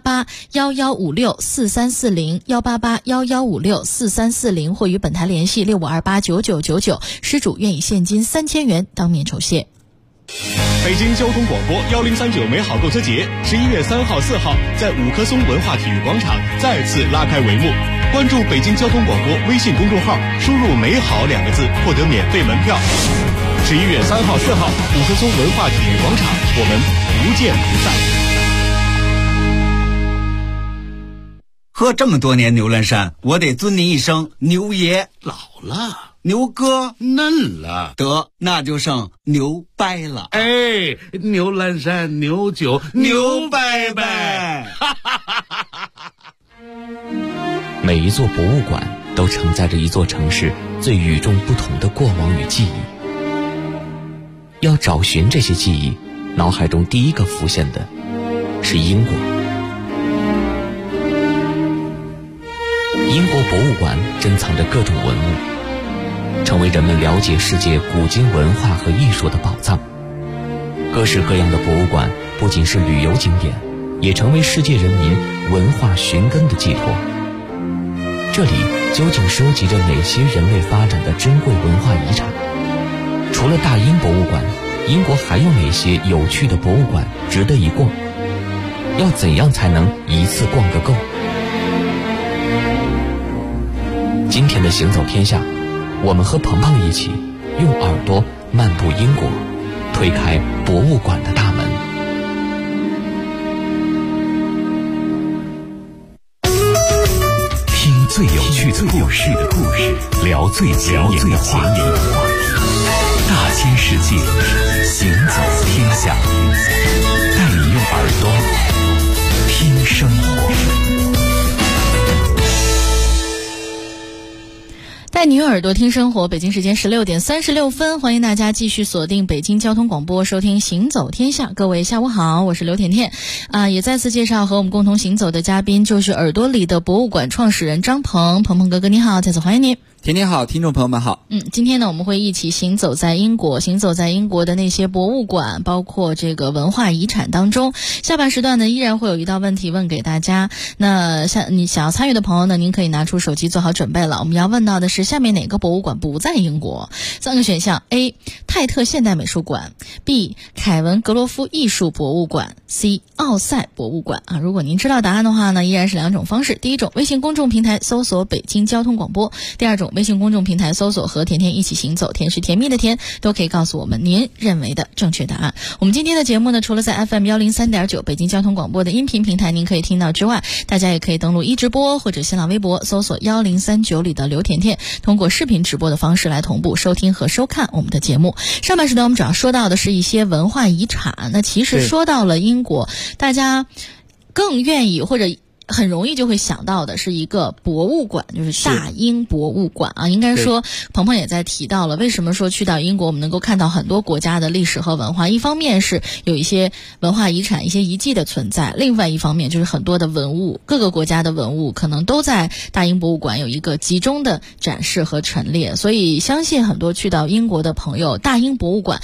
18811564340 18811564340，或与本台联系65289999，失主愿以现金3000元当面酬谢。 北京交通广播1039美好购车节11月3号、4号在五棵松文化体育广场再次拉开帷幕。关注北京交通广播微信公众号，输入“美好”2个字，获得免费门票。11月3号、4号，五棵松文化体育广场，我们不见不散。 喝这么多年牛栏山，我得尊您一声牛爷。 老了， 牛哥嫩了， 得那就剩牛掰了。 哎，牛栏山牛酒牛掰掰。 每一座博物馆都承载着一座城市最与众不同的过往与记忆。要找寻这些记忆，脑海中第一个浮现的是英国。英国博物馆珍藏着各种文物，成为人们了解世界古今文化和艺术的宝藏。各式各样的博物馆不仅是旅游景点，也成为世界人民文化寻根的寄托。这里究竟收集着哪些人类发展的珍贵文化遗产？除了大英博物馆，英国还有哪些有趣的博物馆值得一逛？要怎样才能一次逛个够？今天的行走天下，我们和鹏鹏一起用耳朵漫步英国，推开博物馆的大门。 听最有趣的故事，聊最前沿的话题，大千世界，行走天下，带你用耳朵听生活。 带你用耳朵听生活，北京时间16点36分，欢迎大家继续锁定北京交通广播，收听行走天下。各位下午好，我是刘甜甜也再次介绍和我们共同行走的嘉宾，就是耳朵里的博物馆创始人张鹏。鹏哥哥你好，再次欢迎你。 甜甜好，听众朋友们好。 今天呢，我们会一起行走在英国的那些博物馆，包括这个文化遗产当中。下半时段呢，依然会有一道问题问给大家。那你想要参与的朋友呢，您可以拿出手机做好准备了。我们要问到的是下面哪个博物馆不在英国？3个选项 ：A. 泰特现代美术馆 ，B. 凯文格罗夫艺术博物馆 ，C. 奥赛博物馆如果您知道答案的话呢，依然是2种方式。第一种，微信公众平台搜索北京交通广播；第二种，微信公众平台搜索和甜甜一起行走，甜是甜蜜的甜，都可以告诉我们您认为的正确答案。我们今天的节目呢，除了在 FM 103.9北京交通广播的音频平台您可以听到之外，大家也可以登录直播或者新浪微博搜索1039里的刘甜甜，通过视频直播的方式来同步收听和收看我们的节目。上半时段我们主要说到的是一些文化遗产，那其实说到了英国，大家更愿意或者很容易就会想到的是一个博物馆，就是大英博物馆应该说鹏鹏也在提到了为什么说去到英国我们能够看到很多国家的历史和文化，一方面是有一些文化遗产一些遗迹的存在，另外一方面就是很多的文物，各个国家的文物可能都在大英博物馆有一个集中的展示和陈列，所以相信很多去到英国的朋友，大英博物馆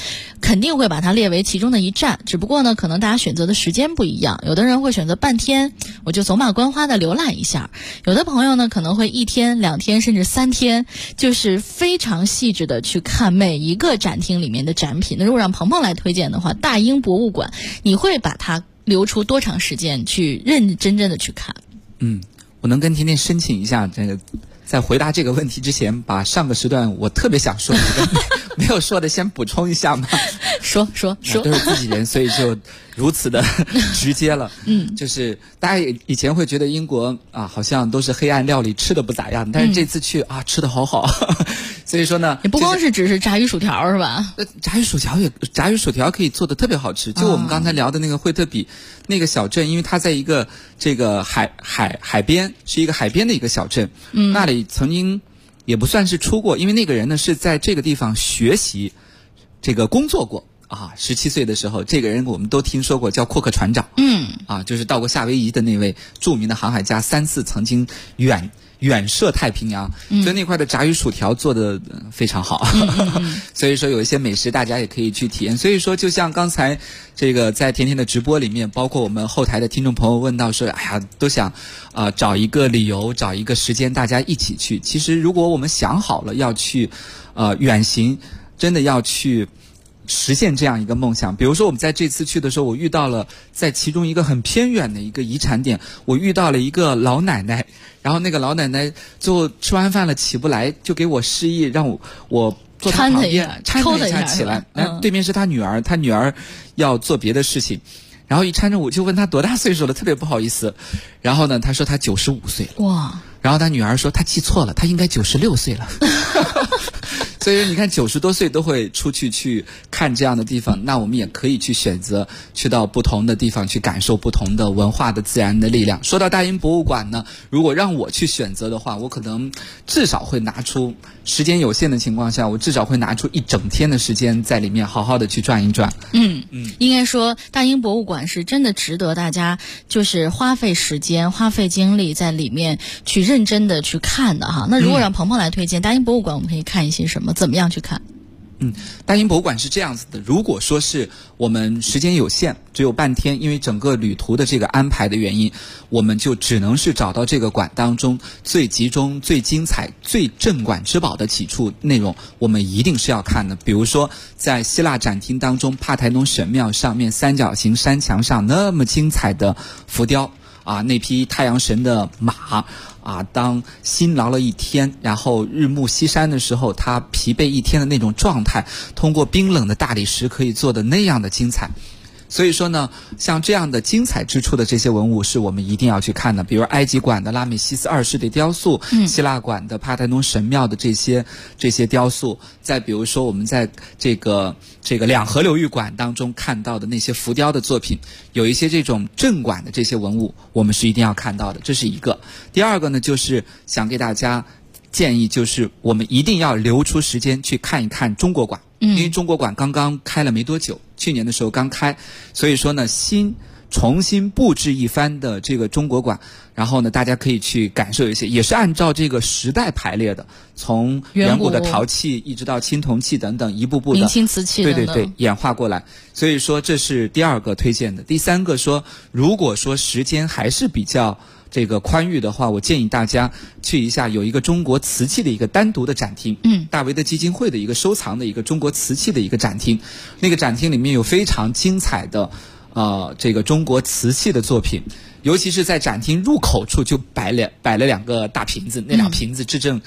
肯定会把它列为其中的一站，只不过呢，可能大家选择的时间不一样，有的人会选择半天，我就走马观花的浏览一下，有的朋友呢可能会1天、2天甚至3天，就是非常细致的去看每一个展厅里面的展品。那如果让鹏鹏来推荐的话，大英博物馆，你会把它留出多长时间去认认真真的去看？ 我能跟甜甜申请一下，这个在回答这个问题之前，把上个时段我特别想说的没有说的先补充一下嘛。 说都是自己人，所以就如此的直接了。就是大家以前会觉得英国啊，好像都是黑暗料理，吃的不咋样，但是这次去啊，吃的好好。所以说呢， 也不光是只是炸鱼薯条是吧？ 炸鱼薯条可以做的特别好吃。就我们刚才聊的那个惠特比那个小镇，因为它在一个这个海边，是一个海边的一个小镇。那里曾经也不算是出过，因为那个人呢是在这个地方学习这个工作过。17岁的时候，这个人我们都听说过，叫库克船长。就是到过夏威夷的那位著名的航海家，3次曾经远涉太平洋，所以那块的炸鱼薯条做的非常好。所以说有一些美食大家也可以去体验。所以说就像刚才这个在甜甜的直播里面，包括我们后台的听众朋友问到说，哎呀，都想找一个理由，找一个时间大家一起去。其实如果我们想好了要去远行，真的要去实现这样一个梦想。比如说我们在这次去的时候，我遇到了在其中一个很偏远的一个遗产点，我遇到了一个老奶奶，然后那个老奶奶最后吃完饭了起不来，就给我示意让我坐她旁边搀她一下起来。对面是她女儿，她女儿要做别的事情，然后一搀着我就问她多大岁数了，特别不好意思。然后呢，她说她95岁了。 哇！ 然后她女儿说她记错了，她应该96岁了。所以你看90多岁都会出去看这样的地方，那我们也可以去选择去到不同的地方去感受不同的文化的自然的力量。说到大英博物馆呢，如果让我去选择的话，我可能至少会拿出，时间有限的情况下，我至少会拿出1整天的时间在里面好好的去转一转。 应该说大英博物馆是真的值得大家就是花费时间花费精力在里面去认真的去看的哈。那如果让鹏鹏来推荐大英博物馆，我们可以看一些什么，怎么样去看？ 大英博物馆是这样子的，如果说是我们时间有限，只有半天，因为整个旅途的这个安排的原因，我们就只能是找到这个馆当中最集中、最精彩、最镇馆之宝的几处内容，我们一定是要看的。比如说在希腊展厅当中，帕台农神庙上面三角形山墙上那么精彩的浮雕那匹太阳神的马当辛劳了一天，然后日暮西山的时候，他疲惫一天的那种状态，通过冰冷的大理石可以做的那样的精彩。所以说呢，像这样的精彩之处的这些文物是我们一定要去看的，比如埃及馆的拉美西斯2世的雕塑，希腊馆的帕台农神庙的这些雕塑，再比如说我们在这个两河流域馆当中看到的那些浮雕的作品，有一些这种镇馆的这些文物，我们是一定要看到的，这是一个。第二个呢，就是想给大家建议，就是我们一定要留出时间去看一看中国馆。因为中国馆刚刚开了没多久，去年的时候刚开，所以说呢重新布置一番的这个中国馆，然后呢大家可以去感受一些，也是按照这个时代排列的，从远古的陶器一直到青铜器等等，一步步的明清瓷器等等，对演化过来。所以说这是第二个推荐的。第三个说，如果说时间还是比较这个宽裕的话，我建议大家去一下有一个中国瓷器的一个单独的展厅，大维的基金会的一个收藏的一个中国瓷器的一个展厅，那个展厅里面有非常精彩的这个中国瓷器的作品，尤其是在展厅入口处就摆了2个大瓶子，那俩瓶子至正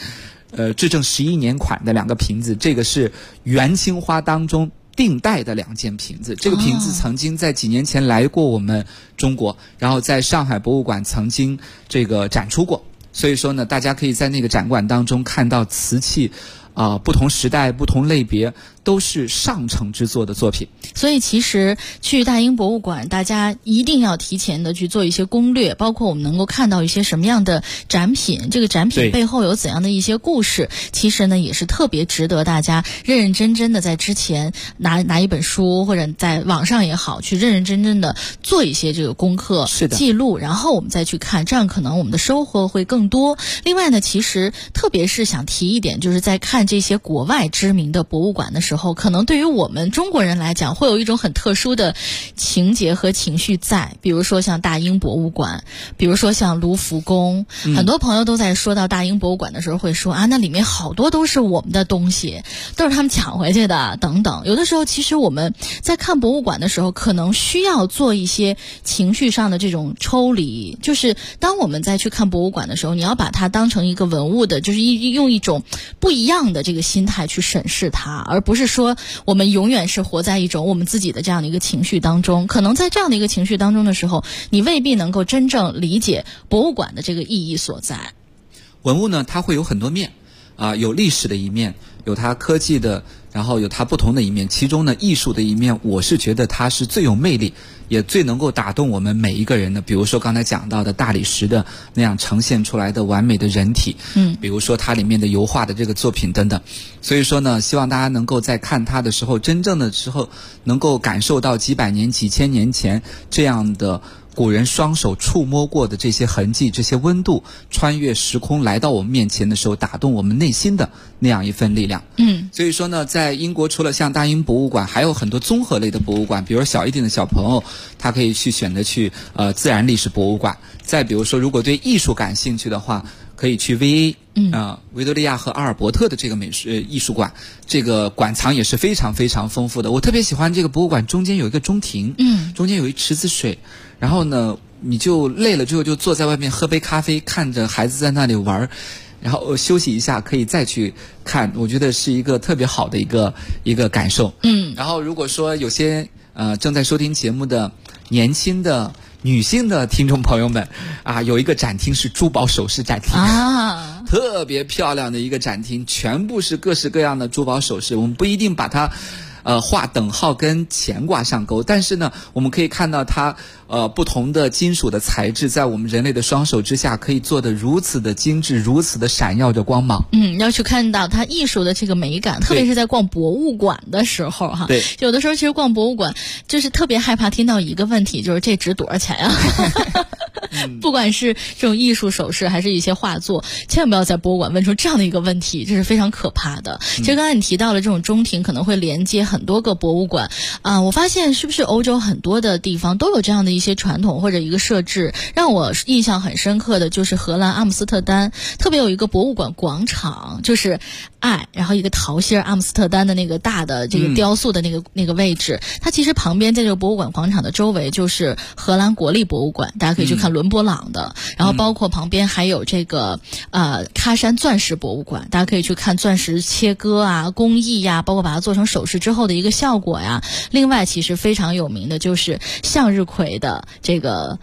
11年款的2个瓶子，这个是元青花当中定代的2件瓶子，这个瓶子曾经在几年前来过我们中国，然后在上海博物馆曾经这个展出过，所以说呢，大家可以在那个展馆当中看到瓷器不同时代、不同类别都是上乘之作的作品。 所以其实去大英博物馆，大家一定要提前的去做一些攻略，包括我们能够看到一些什么样的展品，这个展品背后有怎样的一些故事，其实呢也是特别值得大家认认真真的在之前拿一本书或者在网上也好，去认认真真的做一些这个功课记录，然后我们再去看，这样可能我们的收获会更多。另外呢，其实特别是想提一点，就是在看这些国外知名的博物馆的时时候，可能对于我们中国人来讲，会有一种很特殊的情节和情绪在。比如说像大英博物馆，比如说像卢浮宫，很多朋友都在说到大英博物馆的时候会说啊，那里面好多都是我们的东西，都是他们抢回去的等等。有的时候其实我们在看博物馆的时候，可能需要做一些情绪上的这种抽离，就是当我们再去看博物馆的时候，你要把它当成一个文物的，就是用一种不一样的这个心态去审视它，而不是说我们永远是活在一种我们自己的这样的一个情绪当中。可能在这样的一个情绪当中的时候，你未必能够真正理解博物馆的这个意义所在。 文物呢，它会有很多面有历史的一面，有它科技的，然后有它不同的一面。其中呢，艺术的一面，我是觉得它是最有魅力，也最能够打动我们每一个人的。比如说刚才讲到的大理石的那样呈现出来的完美的人体，比如说它里面的油画的这个作品等等。所以说呢，希望大家能够在看它的时候，真正的时候能够感受到几百年、几千年前这样的古人双手触摸过的这些痕迹，这些温度穿越时空来到我们面前的时候，打动我们内心的那样一份力量。所以说呢，在英国除了像大英博物馆，还有很多综合类的博物馆，比如小一点的小朋友他可以去选择去自然历史博物馆。再比如说，如果对艺术感兴趣的话，可以去 VA 维多利亚和阿尔伯特的这个艺术馆，这个馆藏也是非常非常丰富的。我特别喜欢这个博物馆中间有一个中庭，中间有一池子水，然后呢你就累了之后就坐在外面喝杯咖啡，看着孩子在那里玩，然后休息一下可以再去看，我觉得是一个特别好的一个感受。然后如果说有些正在收听节目的年轻的女性的听众朋友们有一个展厅是珠宝首饰展厅特别漂亮的一个展厅，全部是各式各样的珠宝首饰。我们不一定把它画等号跟钱挂上钩，但是呢我们可以看到它不同的金属的材质在我们人类的双手之下可以做得如此的精致，如此的闪耀着光芒。 要去看到它艺术的这个美感，特别是在逛博物馆的时候哈。 对， 有的时候其实逛博物馆就是特别害怕听到一个问题，就是这值多少钱啊？不管是这种艺术首饰还是一些画作，千万不要在博物馆问出这样的一个问题，这是非常可怕的。其实刚才你提到了这种中庭可能会连接很多个博物馆我发现是不是欧洲很多的地方都有这样的一些传统或者一个设置。让我印象很深刻的就是荷兰阿姆斯特丹特别有一个博物馆广场，就是爱然后一个桃心阿姆斯特丹的那个大的这个雕塑的那个位置，它其实旁边在这个博物馆广场的周围就是荷兰国立博物馆，大家可以去看伦勃朗的，然后包括旁边还有这个喀山钻石博物馆，大家可以去看钻石切割工艺包括把它做成首饰之后的一个效果呀。另外其实非常有名的就是向日葵的这个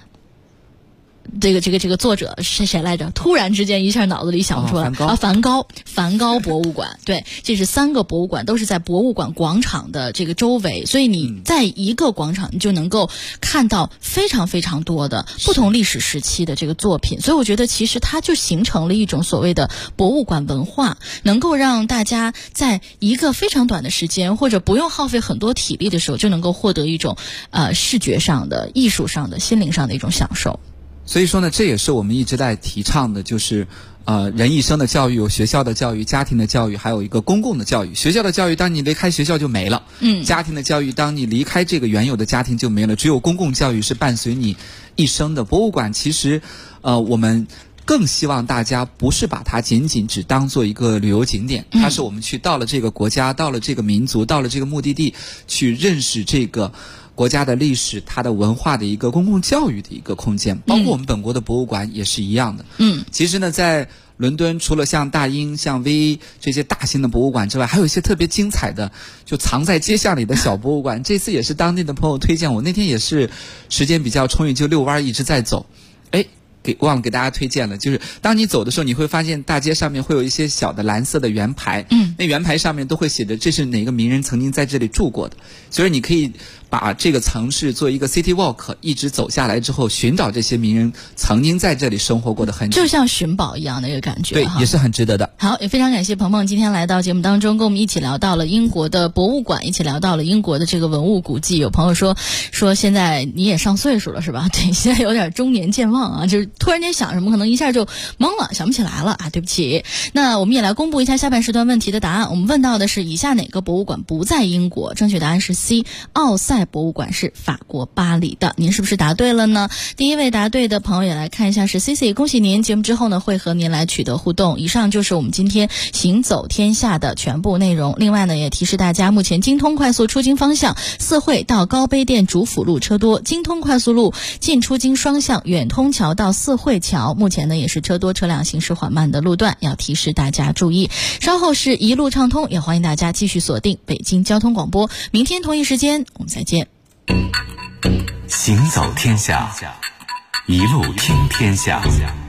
作者是谁来着？突然之间一下脑子里想不出来梵高博物馆。对，这是3个博物馆都是在博物馆广场的这个周围，所以你在一个广场你就能够看到非常非常多的不同历史时期的这个作品。所以我觉得其实它就形成了一种所谓的博物馆文化，能够让大家在一个非常短的时间或者不用耗费很多体力的时候就能够获得一种视觉上的、艺术上的、心灵上的一种享受。 所以说呢，这也是我们一直在提倡的，就是人一生的教育有学校的教育、家庭的教育，还有一个公共的教育。学校的教育当你离开学校就没了，家庭的教育当你离开这个原有的家庭就没了，只有公共教育是伴随你一生的。博物馆其实我们更希望大家不是把它仅仅只当做一个旅游景点，它是我们去到了这个国家，到了这个民族，到了这个目的地，去认识这个国家的历史，它的文化的一个公共教育的一个空间。包括我们本国的博物馆也是一样的。其实呢在伦敦除了像大英、像 VA 这些大型的博物馆之外，还有一些特别精彩的就藏在街巷里的小博物馆。这次也是当地的朋友推荐我，那天也是时间比较充裕，就遛弯一直在走，忘了给大家推荐了，就是当你走的时候，你会发现大街上面会有一些小的蓝色的圆牌，那圆牌上面都会写着这是哪个名人曾经在这里住过的，所以你可以把这个城市做一个 city walk， 一直走下来之后，寻找这些名人曾经在这里生活过的痕迹， 就像寻宝一样的一个感觉。 对，也是很值得的。 好，也非常感谢鹏鹏今天来到节目当中，跟我们一起聊到了英国的博物馆，一起聊到了英国的这个文物古迹。有朋友说现在你也上岁数了是吧？对，现在有点中年健忘啊，就是突然间想什么，可能一下就懵了，想不起来了啊，对不起。那我们也来公布一下下半时段问题的答案。我们问到的是以下哪个博物馆不在英国？正确答案是 C， 奥赛博物馆是法国巴黎的。您是不是答对了呢？第一位答对的朋友也来看一下是 CC， 恭喜您！节目之后呢会和您来取得互动。以上就是我们今天行走天下的全部内容。另外呢也提示大家，目前京通快速出京方向四惠到高碑店主辅路车多，京通快速路进出京双向远通桥到四惠桥目前呢也是车多车辆行驶缓慢的路段，要提示大家注意。稍后是一路畅通，也欢迎大家继续锁定北京交通广播。明天同一时间我们再见。 行走天下，一路听天下。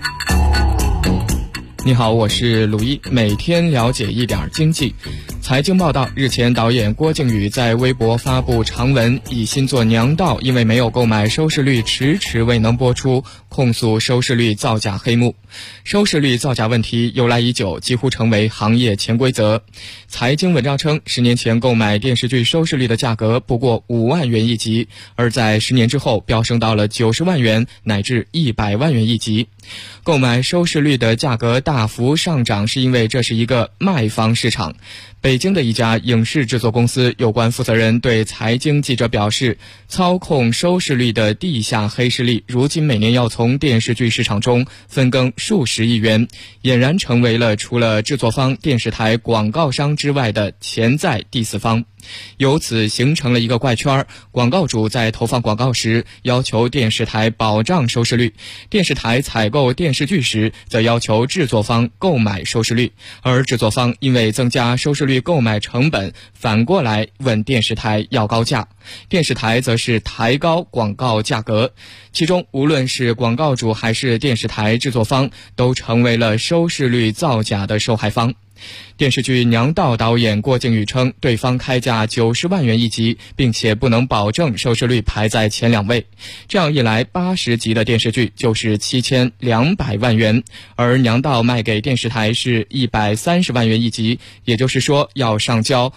你好，我是鲁一，每天了解一点经济。财经报道，日前导演郭靖宇在微博发布长文，以新作《娘道》因为没有购买收视率迟迟未能播出，控诉收视率造假黑幕。收视率造假问题由来已久，几乎成为行业潜规则。财经文章称，10年前购买电视剧收视率的价格不过5万元一集，而在10年之后飙升到了90万元乃至100万元一集。购买收视率的价格大幅上涨，是因为这是一个卖方市场。北京的一家影视制作公司有关负责人对财经记者表示，操控收视率的地下黑势力如今每年要从电视剧市场中分羹数十亿元，俨然成为了除了制作方、电视台、广告商之外的潜在第四方。由此形成了一个怪圈，广告主在投放广告时要求电视台保障收视率，电视台采购电视剧时则要求制作方购买收视率，而制作方因为增加收视率购买成本，反过来问电视台要高价，电视台则是抬高广告价格，其中无论是广告主还是电视台制作方都成为了收视率造假的受害方。电视剧《娘道》导演郭靖宇称，对方开价90万元一集，并且不能保证收视率排在前2位。这样一来，80集的电视剧就是7200万元，而《娘道》卖给电视台是130万元一集，也就是说要上交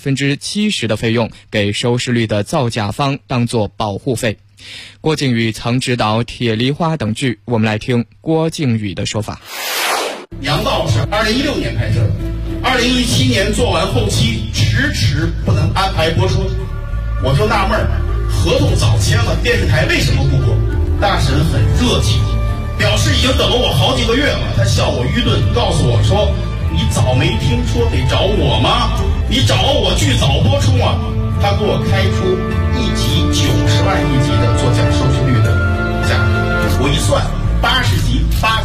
70%的费用给收视率的造假方当作保护费。郭靖宇曾执导《铁梨花》等剧，我们来听郭靖宇的说法。 娘道是2016年拍摄的，2017年做完后期，迟不能安排播出。我就纳闷，合同早签了，电视台为什么不播？大婶很热情，表示已经等了我好几个月了。他笑我愚钝，告诉我说：“你早没听说得找我吗？你找我去早播出啊！”他给我开出一集90万一集的作假收视率的价格，我一算，80集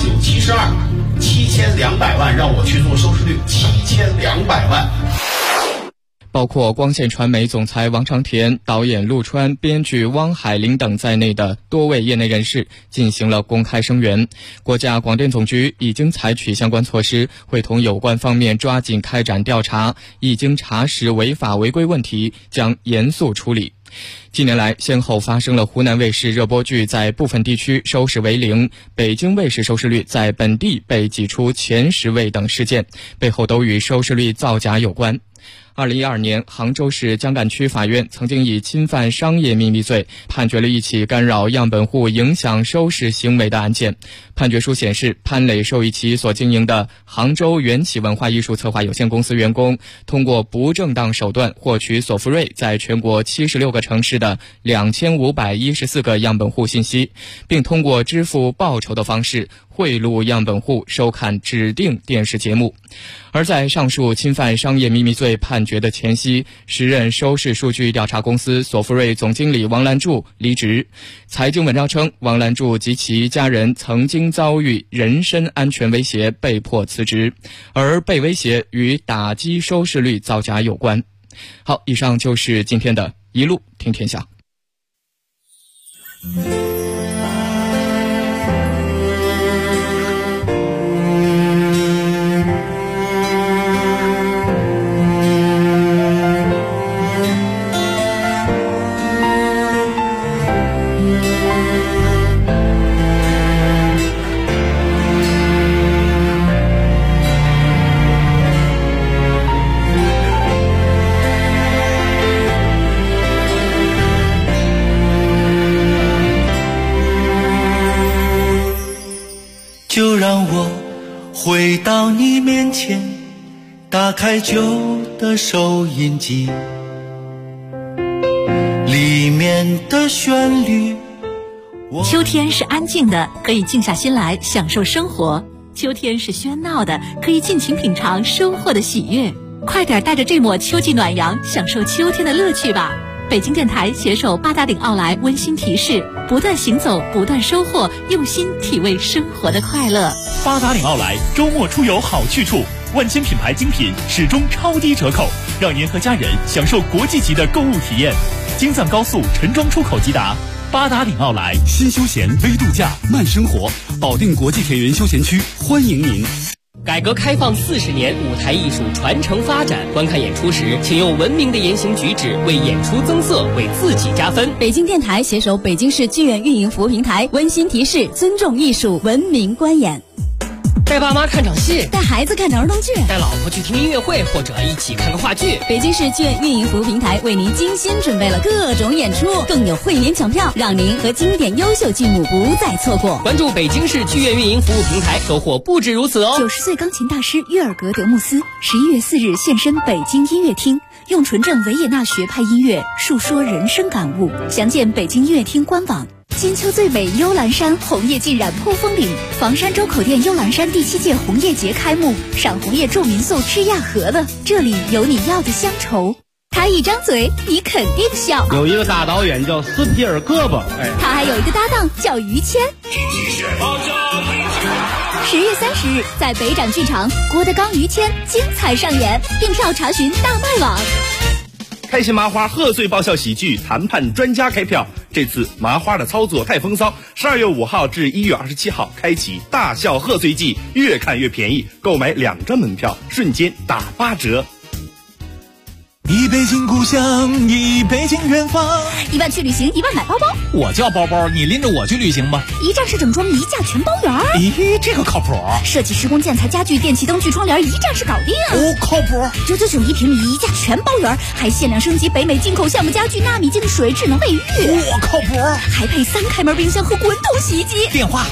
8972，7200万让我去做收视率，7200万。 包括光线传媒总裁王长田、导演陆川、编剧汪海林等在内的多位业内人士进行了公开声援。国家广电总局已经采取相关措施，会同有关方面抓紧开展调查，一经查实违法违规问题，将严肃处理。近年来，先后发生了湖南卫视热播剧在部分地区收视为0，北京卫视收视率在本地被挤出前10位等事件，背后都与收视率造假有关。2012年，杭州市江干区法院曾经以侵犯商业秘密罪判决了一起干扰样本户影响收视行为的案件。判决书显示，潘磊受益其所经营的杭州缘起文化艺术策划有限公司员工，通过不正当手段获取索福瑞在全国76个城市的2514个样本户信息，并通过支付报酬的方式贿赂样本户收看指定电视节目。而在上述侵犯商业秘密罪判决的前夕，时任收视数据调查公司索福瑞总经理王兰柱离职。财经文章称，王兰柱及其家人曾经遭遇人身安全威胁，被迫辞职，而被威胁与打击收视率造假有关。好，以上就是今天的一路听天下。 回到你面前，打开旧的收音机，里面的旋律。 秋天是安静的，可以静下心来享受生活；秋天是喧闹的，可以尽情品尝收获的喜悦。快点带着这抹秋季暖阳，享受秋天的乐趣吧！北京电台携手八达岭奥莱温馨提示：不断行走，不断收获，用心体味生活的快乐。 八达岭奥莱周末出游好去处，万千品牌精品始终超低折扣，让您和家人享受国际级的购物体验。京藏高速陈庄出口即达。八达岭奥莱， 新休闲微度假慢生活，保定国际铁园休闲区欢迎您。 改革开放40年，舞台艺术传承发展。观看演出时，请用文明的言行举止为演出增色，为自己加分。 北京电台携手北京市剧院运营服务平台温馨提示：尊重艺术，文明观演。 带爸妈看场戏， 带孩子看儿童剧， 带老婆去听音乐会，或者一起看个话剧。 北京市剧院运营服务平台为您精心准备了各种演出，更有汇联抢票，让您和经典优秀剧目不再错过。 关注北京市剧院运营服务平台，收获不止如此哦。 90岁钢琴大师约尔格德穆斯11月4日现身北京音乐厅，用纯正维也纳学派音乐述说人生感悟。详见北京音乐厅官网。金秋最美幽兰山，红叶浸染扑风岭。房山周口店幽兰山第7届红叶节开幕，赏红叶住民宿吃亚盒了，这里有你要的乡愁。他一张嘴，你肯定笑。 有一个大导演叫斯皮尔胳膊， 他还有一个搭档叫于谦。10月30日，在北展剧场，郭德纲、于谦精彩上演，订票查询大麦网。 开心麻花贺岁爆笑喜剧谈判专家开票，这次麻花的操作太风骚，12月5号至1月27号开启大笑贺岁季，越看越便宜，购买2张门票瞬间打8折。 一北京故乡，一北京远方。 1万去旅行，1万买包包。 我叫包包，你拎着我去旅行吧。 一站式整装，一价全包圆。 咦，这个靠谱。 设计施工建材家具电器灯具窗帘，一站式搞定。 哦，靠谱。 999一平米，一价全包圆，还限量升级北美进口橡木家具纳米净水智能卫浴。 哇，靠谱。 还配3开门冰箱和滚筒洗衣机。 电话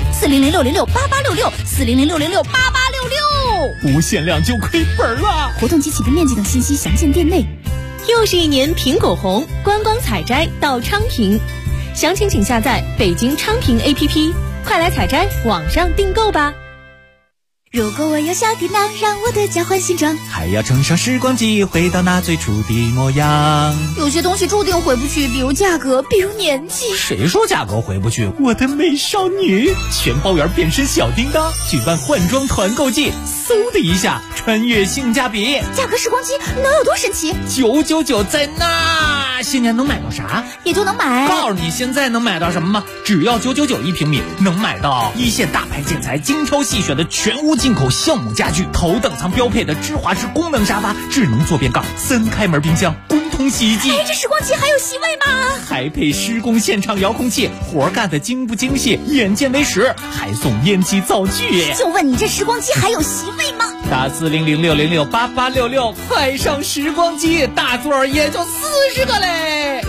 400-606-8866，400-606-8866。 不限量就亏本了。 活动及起步面积等信息详见店内。又是一年苹果红，观光采摘到昌平，详情请下载北京昌平 APP， 快来采摘，网上订购吧。如果我有小电脑，让我的家换新装， 还要乘上时光机，回到那最初的模样。 有些东西注定回不去，比如价格，比如年纪。 谁说价格回不去？我的美少女，全包圆变身小叮当，举办换装团购季，嗖的一下穿越性价比。 价格时光机能有多神奇 ？999在那，现在能买到啥？ 也就能买。 告诉你现在能买到什么吗？只要999一平米，能买到一线大牌建材精挑细选的全屋进口橡木家具，头等舱标配的芝华士功能沙发，智能坐便杠，3开门冰箱，滚筒洗衣机。 这时光机还有席位吗？ 还配施工现场遥控器，活干的精不精细，眼见为实，还送烟机灶具。 就问你这时光机还有席位吗？ 打400-606-8866，快上时光机，大座也就40个嘞。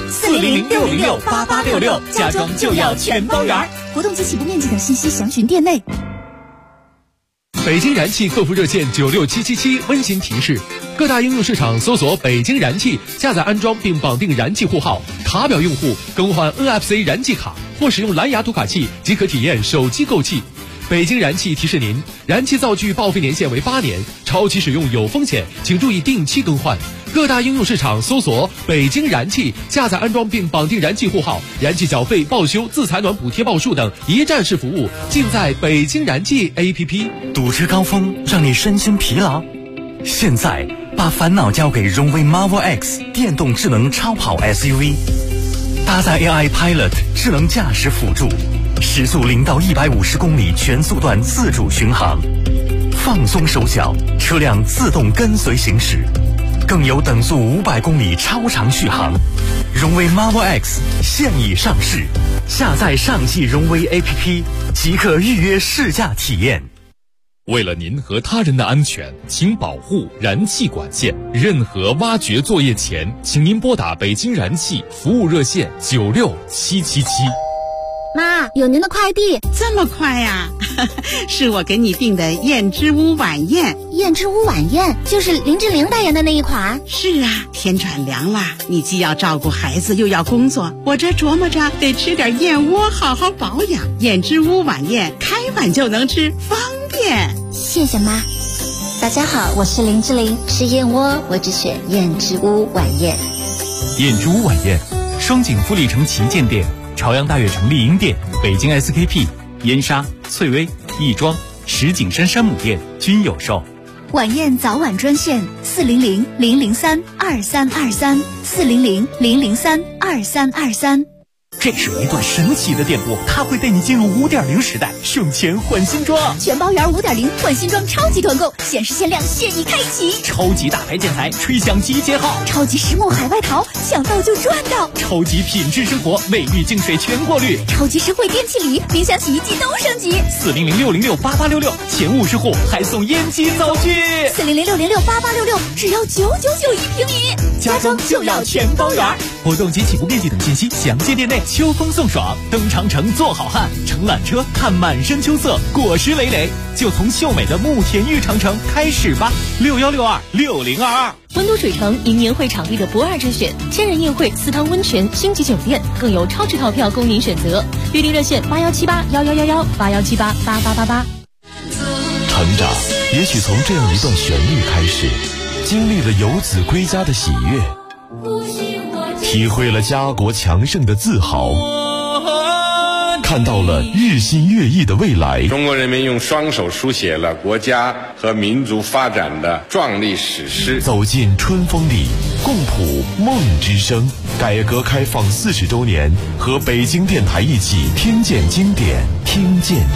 400-606-8866， 家装就要全包圆。 活动及起步面积等信息详询店内。 北京燃气客服热线96777温馨提示：各大应用市场搜索北京燃气，下载安装并绑定燃气户号，卡表用户更换 NFC 燃气卡或使用蓝牙读卡器即可体验手机购气。北京燃气提示您，燃气灶具报废年限为8年，超期使用有风险，请注意定期更换。各大应用市场搜索北京燃气，下载安装并绑定燃气户号，燃气缴费、报修、自采暖补贴报数等一站式服务尽在北京燃气 APP。 堵车高峰让你身心疲劳，现在把烦恼交给荣威 Marvel X 电动智能超跑 SUV， 搭载 AI Pilot 智能驾驶辅助，时速0到150公里全速段自主巡航，放松手脚，车辆自动跟随行驶，更有等速500公里超长续航。荣威 Marvel X 现已上市，下载上汽荣威 APP 即可预约试驾体验。 为了您和他人的安全，请保护燃气管线。任何挖掘作业前，请您拨打北京燃气服务热线96777。 妈，有您的快递。 这么快呀？是我给你订的燕之屋晚宴。 燕之屋晚宴就是林志玲代言的那一款。 是啊，天转凉了，你既要照顾孩子又要工作，我这琢磨着得吃点燕窝好好保养。燕之屋晚宴开碗就能吃，方便。 谢谢妈。大家好，我是林志玲，吃燕窝我只选燕之屋晚宴。 燕之屋晚宴，双井富力城旗舰店、朝阳大悦城丽婴店、北京 SKP、燕莎、翠微、亦庄、石景山山姆店均有售。 晚宴早晚专线400-003-2323，400-003-2323。 这是一段神奇的电波，它会带你进入5.0时代，省钱换新装。 全包圆5.0换新装超级团购，限时限量，现已开启。 超级大牌建材，吹响集结号。 超级实木海外淘，想到就赚到。 超级品质生活，卫浴净水全过滤。 超级实惠电器礼，冰箱洗衣机都升级。 400-606-8866，前50户还送烟机灶具。 400-606-8866，只要999一平米。 家装就要全包圆。活动及起步面积等信息详见店内。秋风送爽，登长城做好汉，乘缆车看满山秋色，果实累累，就从秀美的慕田峪长城开始吧。61626022。 温都水城迎年会场地的不二之选，千人宴会、4汤温泉、星级酒店，更有超值套票供您选择。预订热线81781111，8178888888。 成长也许从这样一段旋律开始，经历了游子归家的喜悦，体会了家国强盛的自豪，看到了日新月异的未来。 中国人民用双手书写了国家和民族发展的壮丽史诗。 走进春风里，共谱梦之声。改革开放40周年，和北京电台一起听见经典，听见